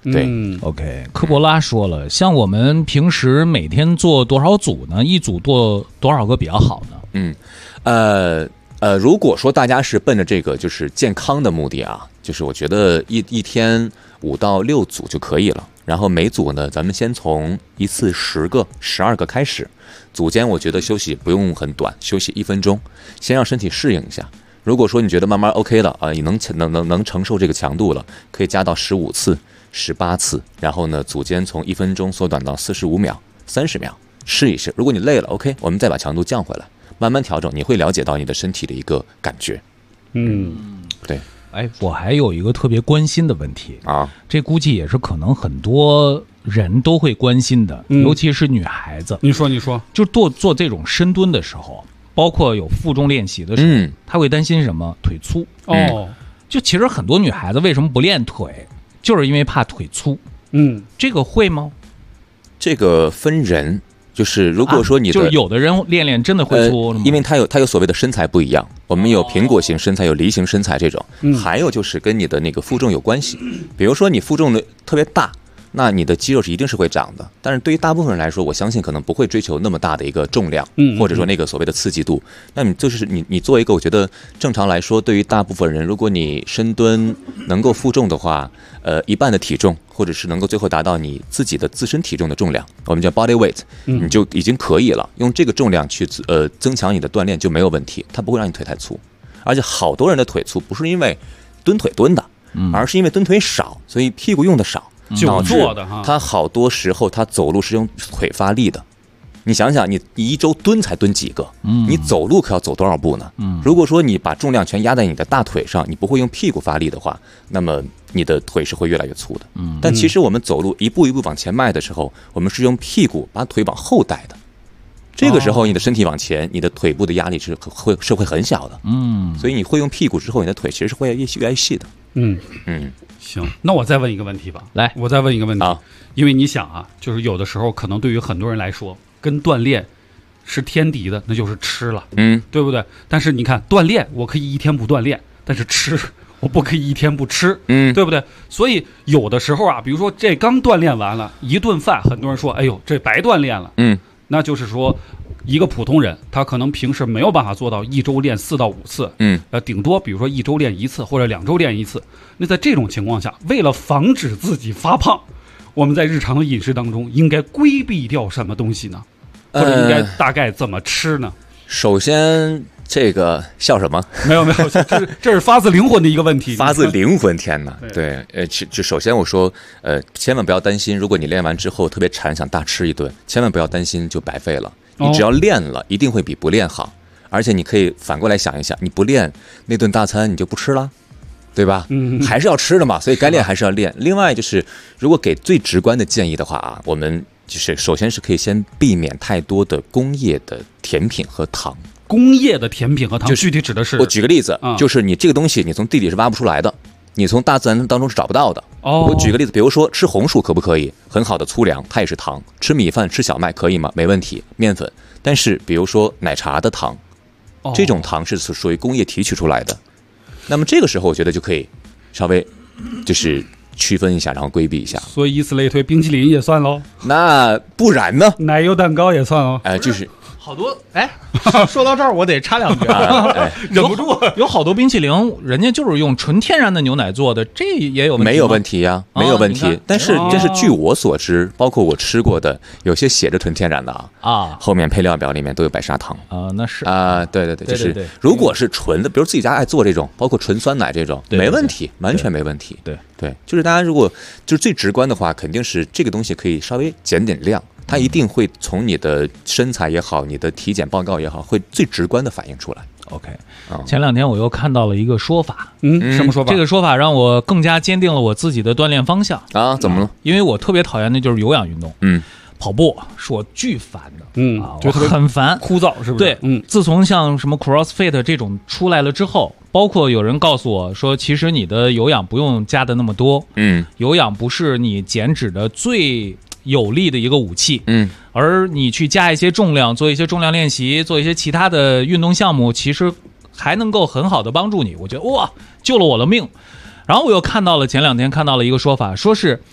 对 ，OK。科博拉说了，像我们平时每天做多少组呢？一组做多少个比较好呢？ 如果说大家是奔着这个就是健康的目的啊，就是我觉得一天5到6组就可以了。然后每组呢，咱们先从一次10个、12个开始，组间我觉得休息不用很短，休息1分钟，先让身体适应一下。如果说你觉得慢慢 OK 了啊，你能承受这个强度了，可以加到15次、18次，然后呢，组间从1分钟缩短到45秒、30秒，试一试。如果你累了 OK， 我们再把强度降回来，慢慢调整，你会了解到你的身体的一个感觉。对。 哎，我还有一个特别关心的问题啊，这估计也是可能很多人都会关心的，尤其是女孩子。 你说， 就做这种深蹲的时候，包括有负重练习的时候，她会担心什么？腿粗。就其实很多女孩子为什么不练腿，就是因为怕腿粗。这个会吗？ 这个分人。就是如果说你的就是有的人练真的会粗， 因为它有所谓的身材不一样，我们有苹果型身材，有梨形身材这种，还有就是跟你的那个负重有关系。比如说你负重的特别大，那你的肌肉是一定是会长的，但是对于大部分人来说，我相信可能不会追求那么大的一个重量，或者说那个所谓的刺激度。那你就是你做一个，我觉得正常来说，对于大部分人，如果你深蹲能够负重的话，一半的体重，或者是能够最后达到你自己的自身体重的重量，我们叫 body weight， 你就已经可以了。用这个重量去增强你的锻炼就没有问题，它不会让你腿太粗。而且好多人的腿粗不是因为蹲腿蹲的，而是因为蹲腿少，所以屁股用的少。 久坐的哈， 他好多时候他走路是用腿发力的。你想想，你一周蹲才蹲几个？你走路可要走多少步呢？如果说你把重量全压在你的大腿上，你不会用屁股发力的话，那么你的腿是会越来越粗的。但其实我们走路一步一步往前迈的时候，我们是用屁股把腿往后带的。这个时候你的身体往前，你的腿部的压力是会很小的。所以你会用屁股之后，你的腿其实是会越来越细的。 行，那我再问一个问题吧。 来， 我再问一个问题，因为你想啊，就是有的时候可能对于很多人来说，跟锻炼是天敌的，那就是吃了，对不对？但是你看，锻炼我可以一天不锻炼，但是吃我不可以一天不吃，对不对？所以有的时候啊，比如说这刚锻炼完了一顿饭，很多人说，哎呦，这白锻炼了，那就是说。一个普通人，他可能平时没有办法做到一周练4到5次，顶多比如说一周练1次或者2周练1次。那在这种情况下，为了防止自己发胖，我们在日常的饮食当中应该规避掉什么东西呢？或者应该大概怎么吃呢？ 首先，这个笑什么？ 没有，这是发自灵魂的一个问题。 发自灵魂，天哪！对，就首先我说，千万不要担心，如果你练完之后特别馋，想大吃一顿，千万不要担心就白费了。你只要练了，一定会比不练好。而且你可以反过来想一下，你不练那顿大餐，你就不吃了，对吧？还是要吃的嘛，所以该练还是要练。另外就是，如果给最直观的建议的话啊，我们就是首先是可以先避免太多的工业的甜品和糖。 工业的甜品和糖，具体指的是？ 我举个例子，就是你这个东西，你从地里是挖不出来的。你从大自然当中是找不到的。我举个例子，比如说吃红薯可不可以？很好的粗粮，它也是糖。吃米饭、吃小麦可以吗？没问题，面粉。但是比如说奶茶的糖，这种糖是属于工业提取出来的。那么这个时候，我觉得就可以稍微就是区分一下，然后规避一下。 所以以此类推，冰淇淋也算喽？ 那不然呢？ 奶油蛋糕也算哦？ 就是。 好多说到这儿我得插两句忍不住。有好多冰淇淋，人家就是用纯天然的牛奶做的，这也有问题吗？ 没有问题呀，没有问题。但是据我所知，包括我吃过的，有些写着纯天然的后面配料表里面都有白砂糖那是对，就是如果是纯的，比如自己家爱做这种，包括纯酸奶这种，没问题，完全没问题。对，就是大家如果就是最直观的话，肯定是这个东西可以稍微减点量。它一定会从你的身材也好，你的体检报告也好，会最直观的反映出来。 OK，前两天我又看到了一个说法， 什么说法？ 这个说法让我更加坚定了我自己的锻炼方向啊！怎么了？ 因为我特别讨厌的就是有氧运动，跑步是我巨烦的， 就特别很烦， 枯燥，是不是？ 对，自从像什么 CrossFit 这种出来了之后，包括有人告诉我说，其实你的有氧不用加的那么多，有氧不是你减脂的最有力的一个武器，而你去加一些重量，做一些重量练习，做一些其他的运动项目，其实还能够很好的帮助你。我觉得哇，救了我的命。然后我又前两天看到了一个说法，说是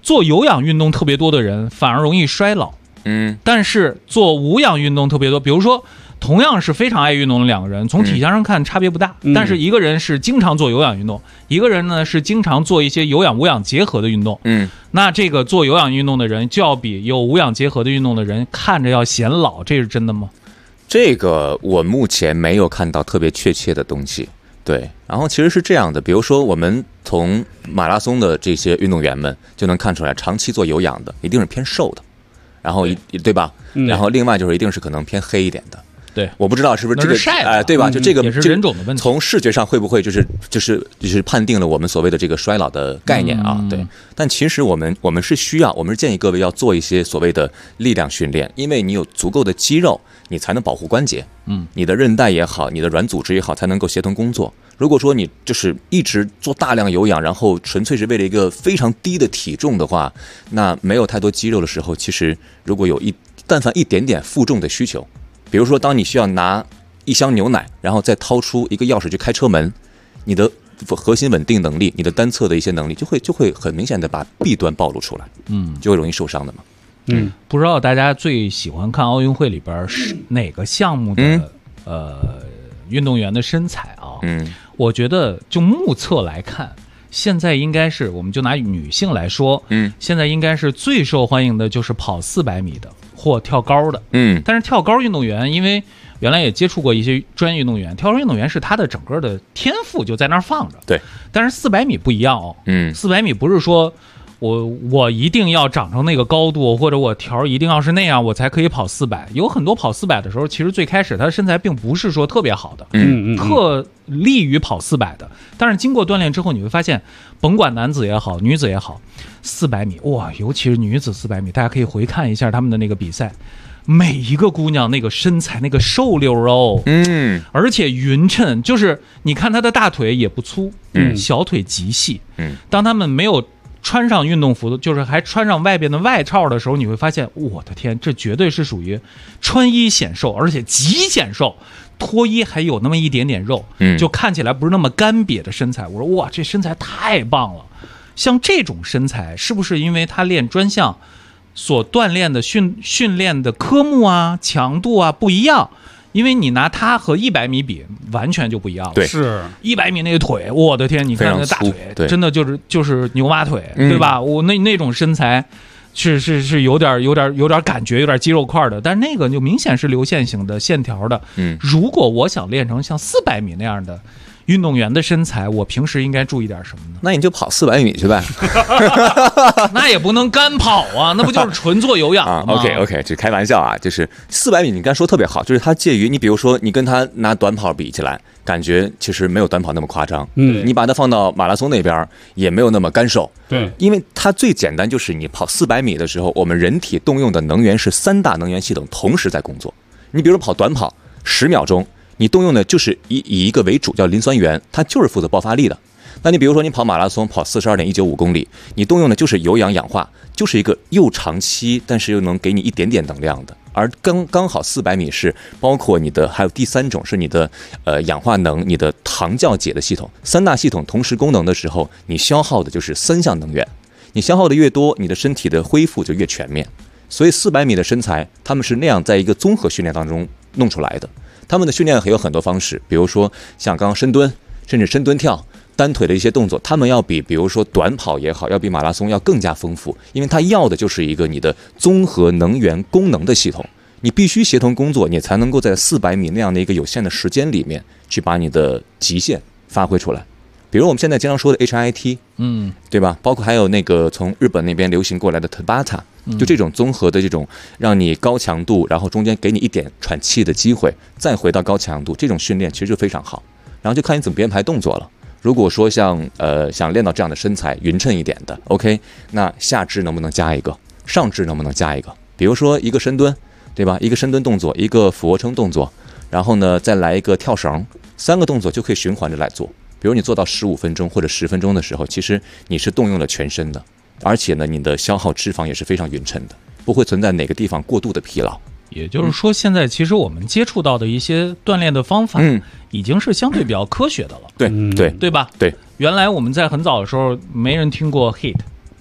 做有氧运动特别多的人反而容易衰老。但是做无氧运动特别多，比如说同样是非常爱运动的两个人，从体型上看差别不大，但是一个人是经常做有氧运动，一个人呢是经常做一些有氧无氧结合的运动。那这个做有氧运动的人就要比有无氧结合的运动的人看着要显老，这是真的吗？ 这个我目前没有看到特别确切的东西。对，然后其实是这样的，比如说我们从马拉松的这些运动员们就能看出来，长期做有氧的一定是偏瘦的，然后对吧？然后另外就是一定是可能偏黑一点的。 对， 我不知道是不是这个对吧？就这个也是人种的问题。 从视觉上会不会就是判定了我们所谓的这个衰老的概念啊？对。但其实我们是需要，我们是建议各位要做一些所谓的力量训练，因为你有足够的肌肉，你才能保护关节。你的韧带也好，你的软组织也好，才能够协同工作。如果说你就是一直做大量有氧，然后纯粹是为了一个非常低的体重的话，那没有太多肌肉的时候，其实如果有但凡一点点负重的需求。比如说，当你需要拿一箱牛奶，然后再掏出一个钥匙去开车门，你的核心稳定能力，你的单侧的一些能力，就会很明显的把弊端暴露出来，就会容易受伤的嘛。 不知道大家最喜欢看奥运会里边是哪个项目的运动员的身材啊？我觉得就目测来看，现在应该是，我们就拿女性来说，现在应该是最受欢迎的就是跑400米的。或跳高的，但是跳高运动员，因为原来也接触过一些专业运动员，跳高运动员是他的整个的天赋就在那儿放着， 对。 但是400米不一样哦，400米不是说我一定要长成那个高度，或者我条一定要是那样我才可以跑400。有很多跑400的时候，其实最开始他的身材并不是说特别好的，特利于跑400的。但是经过锻炼之后，你会发现，甭管男子也好，女子也好，400米哇，尤其是女子400米，大家可以回看一下他们的那个比赛，每一个姑娘那个身材，那个瘦溜肉，而且匀称，就是你看她的大腿也不粗，小腿极细，当他们没有穿上运动服的，就是还穿上外边的外罩的时候，你会发现，我的天，这绝对是属于穿衣显瘦，而且极显瘦，脱衣还有那么一点点肉，就看起来不是那么干瘪的身材。我说哇，这身材太棒了！像这种身材，是不是因为他练专项所锻炼的训练的科目啊、强度啊不一样？因为你拿它和100米比，完全就不一样了。 对， 是100米那个腿，我的天，你看那大腿，真的就是牛蛙腿，对吧？我那种身材是有点感觉，有点肌肉块的，但是那个就明显是流线型的线条的。如果我想练成像400米那样的运动员的身材，我平时应该注意点什么呢？ 那你就跑400米去呗。 那也不能干跑啊，那不就是纯做有氧吗 ？OK， 只开玩笑啊，就是400米，你刚才说特别好，就是它介于你比如说你跟他拿短跑比起来，感觉其实没有短跑那么夸张。你把它放到马拉松那边也没有那么干瘦。 对， 因为它最简单就是你跑400米的时候，我们人体动用的能源是3大能源系统同时在工作。你比如说跑短跑10秒钟。你动用的就是以一个为主，叫磷酸原，它就是负责爆发力的。那你比如说你跑马拉松跑42.195公里，你动用的就是有氧氧化，就是一个又长期但是又能给你一点点能量的。而刚好400米是包括你的，还有第3种是你的氧化能，你的糖酵解的系统，3大系统同时功能的时候，你消耗的就是3项能源。你消耗的越多，你的身体的恢复就越全面。所以400米的身材，他们是那样在一个综合训练当中弄出来的。他们的训练还有很多方式，比如说像刚刚深蹲，甚至深蹲跳、单腿的一些动作，他们要比如说短跑也好，要比马拉松要更加丰富，因为它要的就是一个你的综合能源功能的系统。你必须协同工作，你才能够在400米那样的一个有限的时间里面去把你的极限发挥出来。比如我们现在经常说的 HIIT，对吧？包括还有那个从日本那边流行过来的 Tabata，就这种综合的这种让你高强度，然后中间给你一点喘气的机会，再回到高强度，这种训练其实就非常好。然后就看你怎么编排动作了。如果说想练到这样的身材匀称一点的 ，OK， 那下肢能不能加一个？上肢能不能加一个？比如说一个深蹲，对吧？一个深蹲动作，一个俯卧撑动作，然后呢再来一个跳绳，3个动作就可以循环着来做。比如你做到15分钟或者10分钟的时候，其实你是动用了全身的，而且呢，你的消耗脂肪也是非常匀称的，不会存在哪个地方过度的疲劳。 也就是说，现在其实我们接触到的一些锻炼的方法，已经是相对比较科学的了。 对吧？ 对， 原来我们在很早的时候没人听过 HIIT，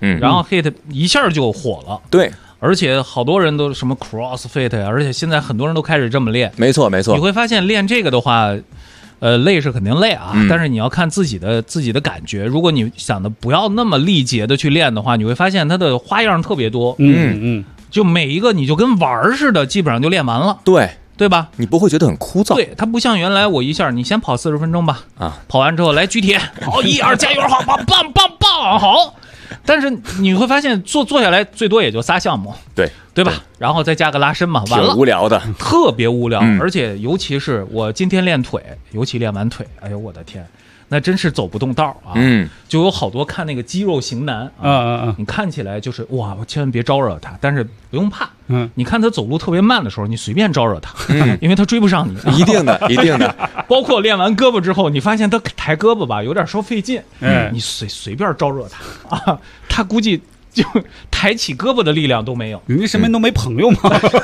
然后 HIIT 一下就火了。 对。 而且好多人都什么 CrossFit 呀，而且现在很多人都开始这么练。 没错，没错。 你会发现练这个的话，累是肯定累啊，但是你要看自己的感觉。如果你想的不要那么力竭的去练的话，你会发现它的花样特别多。就每一个你就跟玩似的，基本上就练完了。对吧？ 你不会觉得很枯燥？ 对，它不像原来我一下，你先跑40分钟吧，跑完之后来举铁，好1、2加油，好，棒，好。但是你会发现坐下来最多也就3项目，对吧？然后再加个拉伸嘛，完了， 无聊的， 特别无聊。而且尤其是我今天练腿，尤其练完腿，哎呦我的天，那真是走不动道啊！就有好多看那个肌肉型男你看起来就是哇，我千万别招惹他，但是不用怕，你看他走路特别慢的时候，你随便招惹他，因为他追不上你， 一定的。 包括练完胳膊之后，你发现他抬胳膊吧，有点稍费劲，你随便招惹他啊，他估计就抬起胳膊的力量都没有。 你身边都没朋友吗？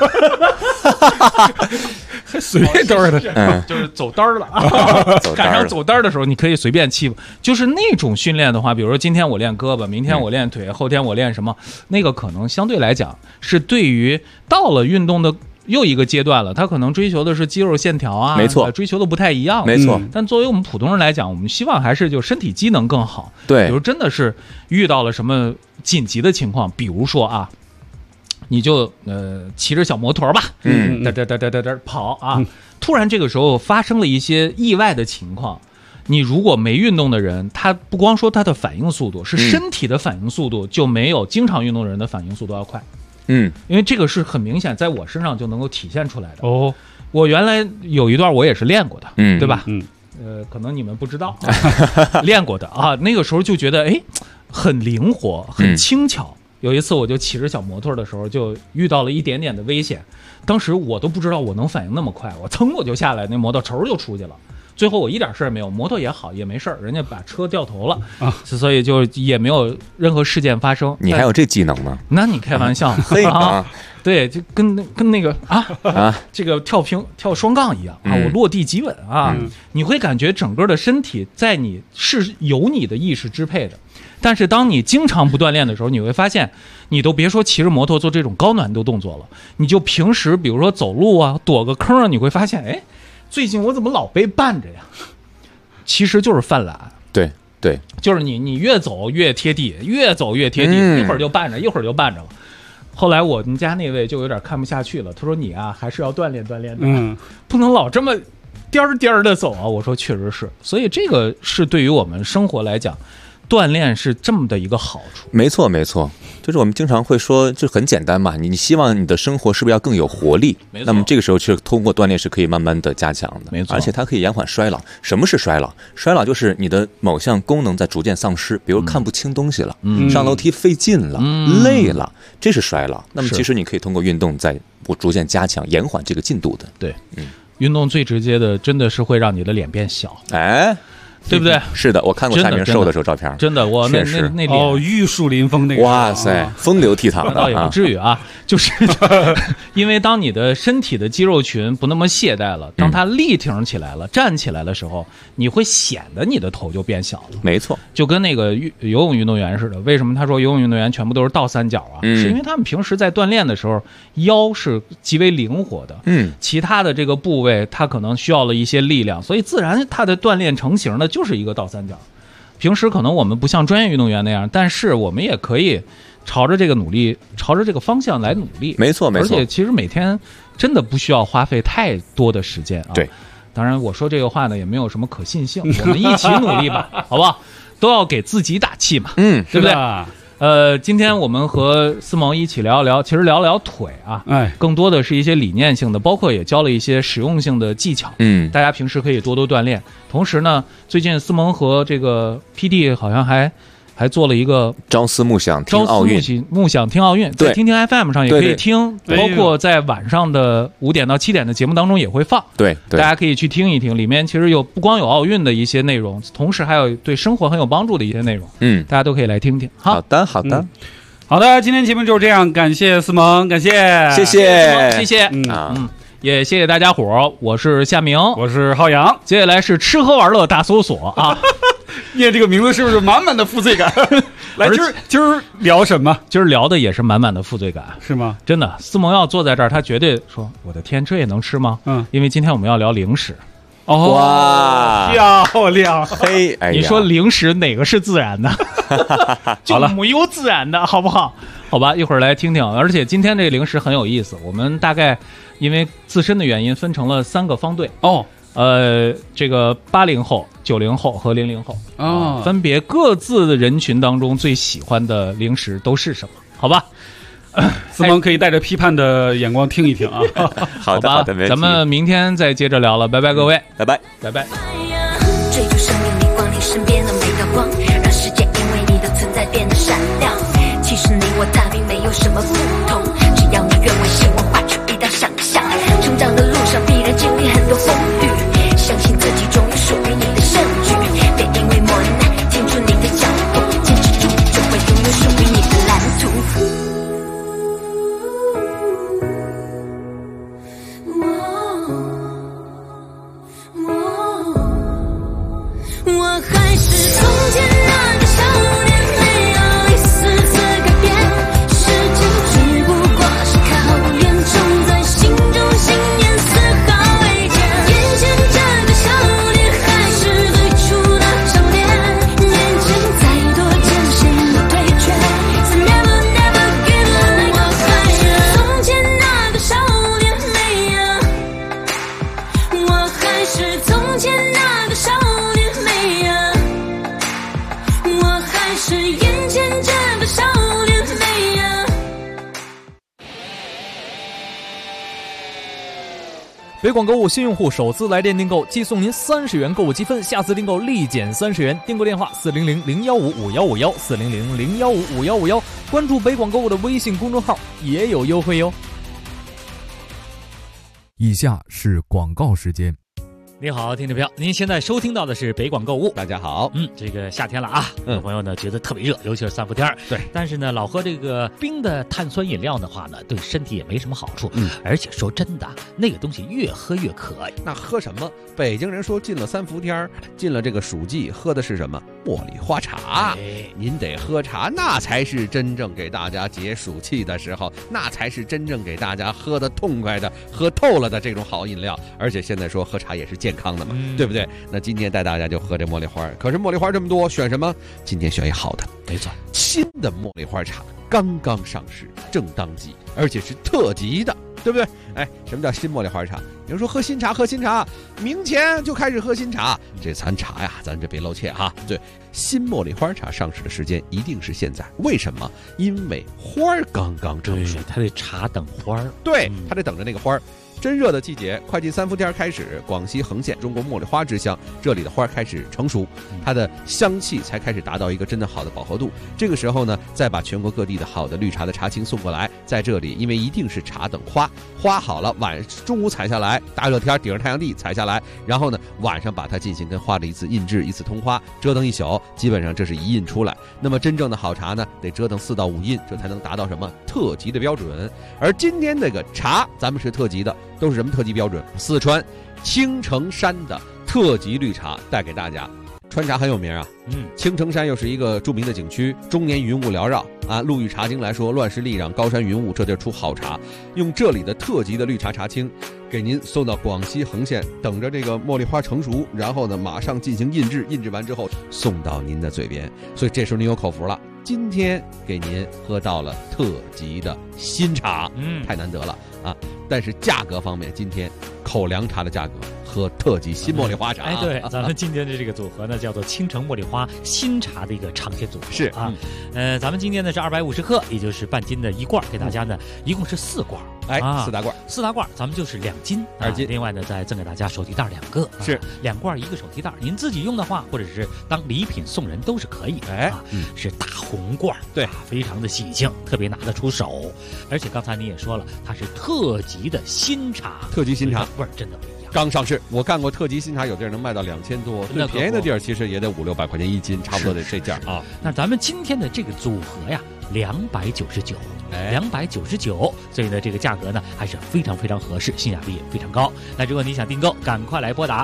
还随便招惹他， 就是走单了啊！赶上走单的时候，你可以随便欺负。就是那种训练的话，比如说今天我练胳膊，明天我练腿，后天我练什么，那个可能相对来讲是对于到了运动的又一个阶段了，他可能追求的是肌肉线条啊， 没错， 追求的不太一样， 没错。 但作为我们普通人来讲，我们希望还是就身体机能更好。 对， 比如真的是遇到了什么紧急的情况，比如说啊，你就骑着小摩托吧，跑啊，突然这个时候发生了一些意外的情况。你如果没运动的人，他不光说他的反应速度，是身体的反应速度就没有经常运动的人的反应速度要快。因为这个是很明显，在我身上就能够体现出来的。我原来有一段我也是练过的，对吧？可能你们不知道，练过的啊，那个时候就觉得很灵活，很轻巧。有一次我就骑着小摩托的时候，就遇到了一点点的危险，当时我都不知道我能反应那么快，我噌我就下来，那摩托头就出去了。最后我一点事儿没有，摩托也好也没事儿，人家把车掉头了所以就也没有任何事件发生。 你还有这技能吗？ 那你开玩笑对，就跟那个这个跳双杠一样我落地即稳你会感觉整个的身体在你是由你的意识支配的。但是当你经常不锻炼的时候，你会发现你都别说骑着摩托做这种高难度动作了，你就平时比如说走路啊，躲个坑你会发现最近我怎么老被绊着呀？其实就是犯懒。 对， 就是你越走越贴地，越走越贴地，一会儿就绊着，一会儿就绊着了。后来我们家那位就有点看不下去了，他说你啊还是要锻炼锻炼的，不能老这么颠颠的走啊。我说确实是，所以这个是对于我们生活来讲，锻炼是这么的一个好处。 没错，就是我们经常会说，就很简单嘛，你希望你的生活是不是要更有活力？那么这个时候其实通过锻炼是可以慢慢的加强的， 没错， 而且它可以延缓衰老。什么是衰老？衰老就是你的某项功能在逐渐丧失，比如看不清东西了，上楼梯费劲了，累了，这是衰老。那么其实你可以通过运动在逐渐加强、延缓这个进度的。 对，运动最直接的真的是会让你的脸变小。对不对？ 是的，我看过蔡明瘦的时候照片， 真的，我那脸玉树临风那个， 哇塞，风流倜傥的， 倒也不至于啊，就是因为当你的身体的肌肉群不那么懈怠了，当它立挺起来了，站起来的时候，你会显得你的头就变小了。 没错， 就跟那个游泳运动员似的。为什么他说游泳运动员全部都是倒三角啊？是因为他们平时在锻炼的时候，腰是极为灵活的，其他的这个部位他可能需要了一些力量，所以自然他的锻炼成型的就是一个倒三角。平时可能我们不像专业运动员那样，但是我们也可以朝着这个努力，朝着这个方向来努力。 没错， 而且其实每天真的不需要花费太多的时间啊。 对， 当然我说这个话呢也没有什么可信性，我们一起努力吧，好不好？都要给自己打气嘛，对不对？今天我们和思萌一起聊聊，其实聊聊腿啊，更多的是一些理念性的，包括也教了一些实用性的技巧，大家平时可以多多锻炼。同时呢，最近思萌和这个 PD 好像还做了一个朝思暮想听奥运， 梦想听奥运，在听听 FM 上也可以听，包括在晚上的5点到7点的节目当中也会放， 对， 大家可以去听一听，里面其实不光有奥运的一些内容，同时还有对生活很有帮助的一些内容，大家都可以来听听。 好的， 好的，今天节目就是这样，感谢思萌，感谢， 谢谢， 谢谢，也谢谢大家伙儿，我是夏明， 我是浩洋， 接下来是吃喝玩乐大搜索啊。 念这个名字是不是满满的负罪感？来，今儿聊什么？ 今儿聊的也是满满的负罪感， 是吗？ 真的，司蒙耀坐在这儿，他绝对说：“我的天，这也能吃吗？”因为今天我们要聊零食。 哇， 漂亮！ 嘿，哎呀， 你说零食哪个是自然的？就没有自然的，好不好？好吧，一会儿来听听。而且今天这个零食很有意思，我们大概因为自身的原因分成了3个方队哦。这个80后、90后和00后啊，分别各自的人群当中最喜欢的零食都是什么？好吧。 司蒙可以带着批判的眼光听一听啊。 好的，好的， 咱们明天再接着聊了，拜拜各位， 拜拜， 拜拜。 追逐生命逆光，你身边的每道光，让世界因为你的存在变得闪亮。其实你我他并没有什么不同，只要你愿为希望画出一道想象。成长的路上必然经历很多风雨，相信自己终有属于你的胜局。别因为磨难停住你的脚步，坚持住，就会拥有属于你的蓝图。我还是从前那个少年，没有一丝丝改变。时间只不过是考验，种在心中信念丝毫未减。眼前这个少年还是最初的少年，面前再多艰险的对决 So never never give up。 我还是从前那个少年，没有，我还是从前那个少年。我还是眼前这个少年妹呀。 北广购物新用户首次来电订购即送您30元购物积分，下次订购立减30元。订购电话400-015-5151，400-015-5151，关注北广购物的微信公众号也有优惠哟。 以下是广告时间。 你好，听众朋友，您现在收听到的是北广购物。 大家好， 这个夏天了啊，有朋友呢觉得特别热，尤其是3伏天。 对， 但是呢，老喝这个冰的碳酸饮料的话呢，对身体也没什么好处。而且说真的，那个东西越喝越渴。 那喝什么？北京人说进了3伏天，进了这个暑季，喝的是什么？茉莉花茶。您得喝茶，那才是真正给大家解暑气的时候，那才是真正给大家喝得痛快的、喝透了的这种好饮料。而且现在说喝茶也是健康的嘛，对不对？那今天带大家就喝这茉莉花。可是茉莉花这么多，选什么？今天选一好的， 没错， 新的茉莉花茶刚刚上市，正当季，而且是特级的，对不对？哎，什么叫新茉莉花茶？有人说喝新茶，喝新茶，明前就开始喝新茶，这咱茶呀，咱这别露怯哈。对，新茉莉花茶上市的时间一定是现在，为什么？因为花儿刚刚成熟， 它得茶等花儿， 对，它得等着那个花儿。真热的季节，快进3伏天开始，广西横县中国茉莉花之乡，这里的花开始成熟，它的香气才开始达到一个真的好的饱和度。这个时候呢，再把全国各地的好的绿茶的茶青送过来，在这里，因为一定是茶等花，花好了，中午采下来，大热天顶着太阳地采下来，然后呢，晚上把它进行跟花的一次印制、一次通花，折腾一宿，基本上这是一印出来。那么真正的好茶呢，得折腾4到5印，这才能达到什么特级的标准。而今天这个茶，咱们是特级的。都是什么特级标准？四川青城山的特级绿茶带给大家。川茶很有名啊，青城山又是一个著名的景区，终年云雾缭绕啊。陆羽茶经来说，乱石立壤，高山云雾，这地儿出好茶。用这里的特级的绿茶茶青，给您送到广西横县，等着这个茉莉花成熟，然后呢，马上进行印制，印制完之后送到您的嘴边。所以这时候您有口福了。今天给您喝到了特级的新茶，太难得了啊！但是价格方面，今天口粮茶的价格喝特级新茉莉花茶。 哎，对，咱们今天的这个组合呢，叫做青城茉莉花新茶的一个长线组合。 是啊，咱们今天呢是250克，也就是半斤的一罐，给大家呢一共是4罐。 哎，4大罐 ，4大罐，咱们就是2斤 ，2斤。 另外呢，再赠给大家手提袋2个， 是 2罐1个手提袋，您自己用的话，或者是当礼品送人都是可以的。 哎， 是大红罐， 对， 非常的喜庆，特别拿得出手。而且刚才你也说了，它是特级的新茶， 特级新茶味儿真的不一样。 刚上市，我干过特级新茶，有地儿能卖到2000多，最便宜的地儿其实也得500-600块钱1斤，差不多得这价啊。 那咱们今天的这个组合呀，299。 299，所以呢这个价格呢还是非常非常合适，性价比也非常高。那如果你想订购，赶快来拨打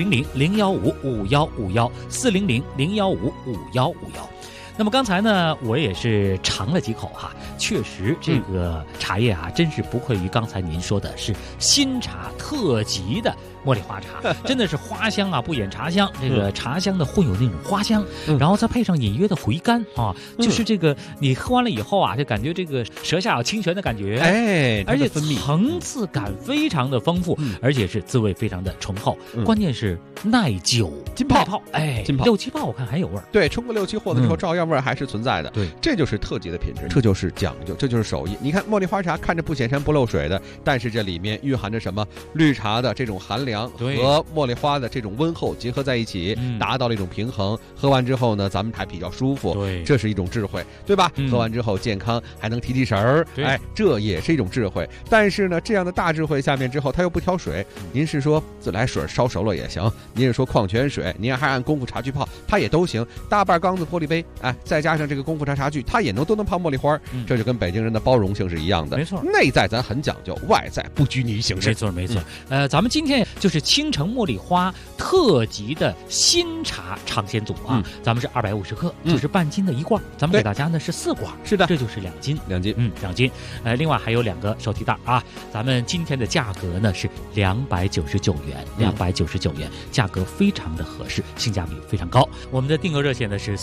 400-015-5151，400-015-5151。那么刚才呢，我也是尝了几口哈，确实这个茶叶啊，真是不愧于刚才您说的是新茶特级的茉莉花茶，真的是花香啊，不掩茶香，这个茶香的混有那种花香，然后再配上隐约的回甘啊，就是这个你喝完了以后啊，就感觉这个舌下有清泉的感觉， 哎， 而且层次感非常的丰富，而且是滋味非常的醇厚，关键是耐久浸泡， 哎， 浸泡 6、7泡我看还有味儿， 对，冲个6、7货的时候照样味儿还是存在的， 对， 这就是特级的品质，这就是讲究，这就是手艺。你看茉莉花茶看着不显山不漏水的，但是这里面蕴含着什么？绿茶的这种寒凉和茉莉花的这种温厚结合在一起，达到了一种平衡。喝完之后呢，咱们还比较舒服， 对， 这是一种智慧，对吧？喝完之后健康，还能提神儿，哎，这也是一种智慧。但是呢，这样的大智慧下面之后，它又不挑水。您是说自来水烧熟了也行，您是说矿泉水，您还按功夫茶具泡，它也都行。大半缸子玻璃杯，哎，再加上这个功夫茶具，它也都能泡茉莉花。这就跟北京人的包容性是一样的， 没错。 内在咱很讲究，外在不拘泥于形式， 没错。咱们今天就是青城茉莉花特级的新茶尝鲜组啊，咱们是250克，就是半斤的一罐，咱们给大家呢是4罐， 是的， 这就是2斤 ，2斤 ，2斤。另外还有2个手提袋啊，咱们今天的价格呢是299元，299元，价格非常的合适，性价比非常高。我们的订购热线呢是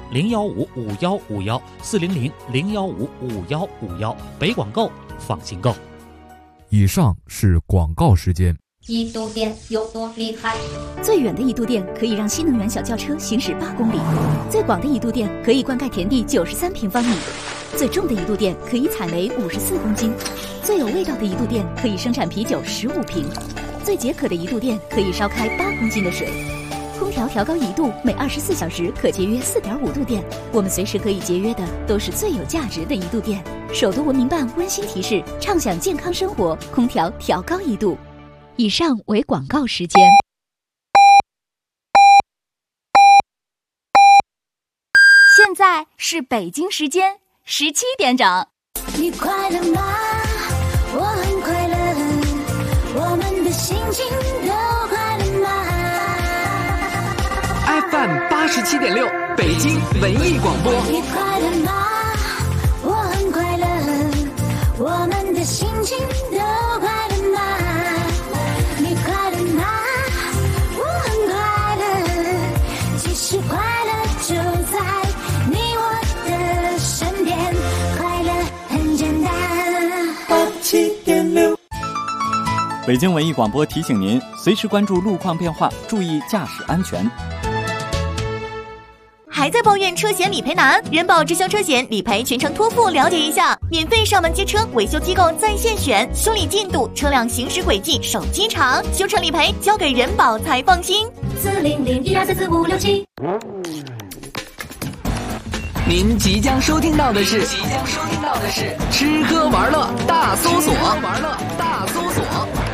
400-015-5151，400-015-5151，北广购，放心购。 以上是广告时间。 一度电有多厉害？ 最远的一度电可以让新能源小轿车行驶8公里，最广的一度电可以灌溉田地93平方米，最重的一度电可以采煤54公斤，最有味道的一度电可以生产啤酒15瓶，最解渴的一度电可以烧开8公斤的水。空调调高1度，每24小时可节约4.5度电。我们随时可以节约的都是最有价值的一度电。首都文明办温馨提示：畅享健康生活，空调调高1度。以上为广告时间。 现在是北京时间17点整。 你快乐吗？我很快乐，我们的心情都快乐吗？ FM 87.6，北京文艺广播。 你快乐吗？我很快乐，我们的心情都快乐吗？你快乐吗？我很快乐，其实快乐就在你我的身边，快乐很简单。87.6。 北京文艺广播提醒您，随时关注路况变化，注意驾驶安全。 还在抱怨车险理赔难？人保直销车险理赔全程托付，了解一下，免费上门接车，维修机构在线选，修理进度、车辆行驶轨迹手机查，修车理赔交给人保才放心。 400-1234567。 您即将收听到的是吃喝玩乐大搜索。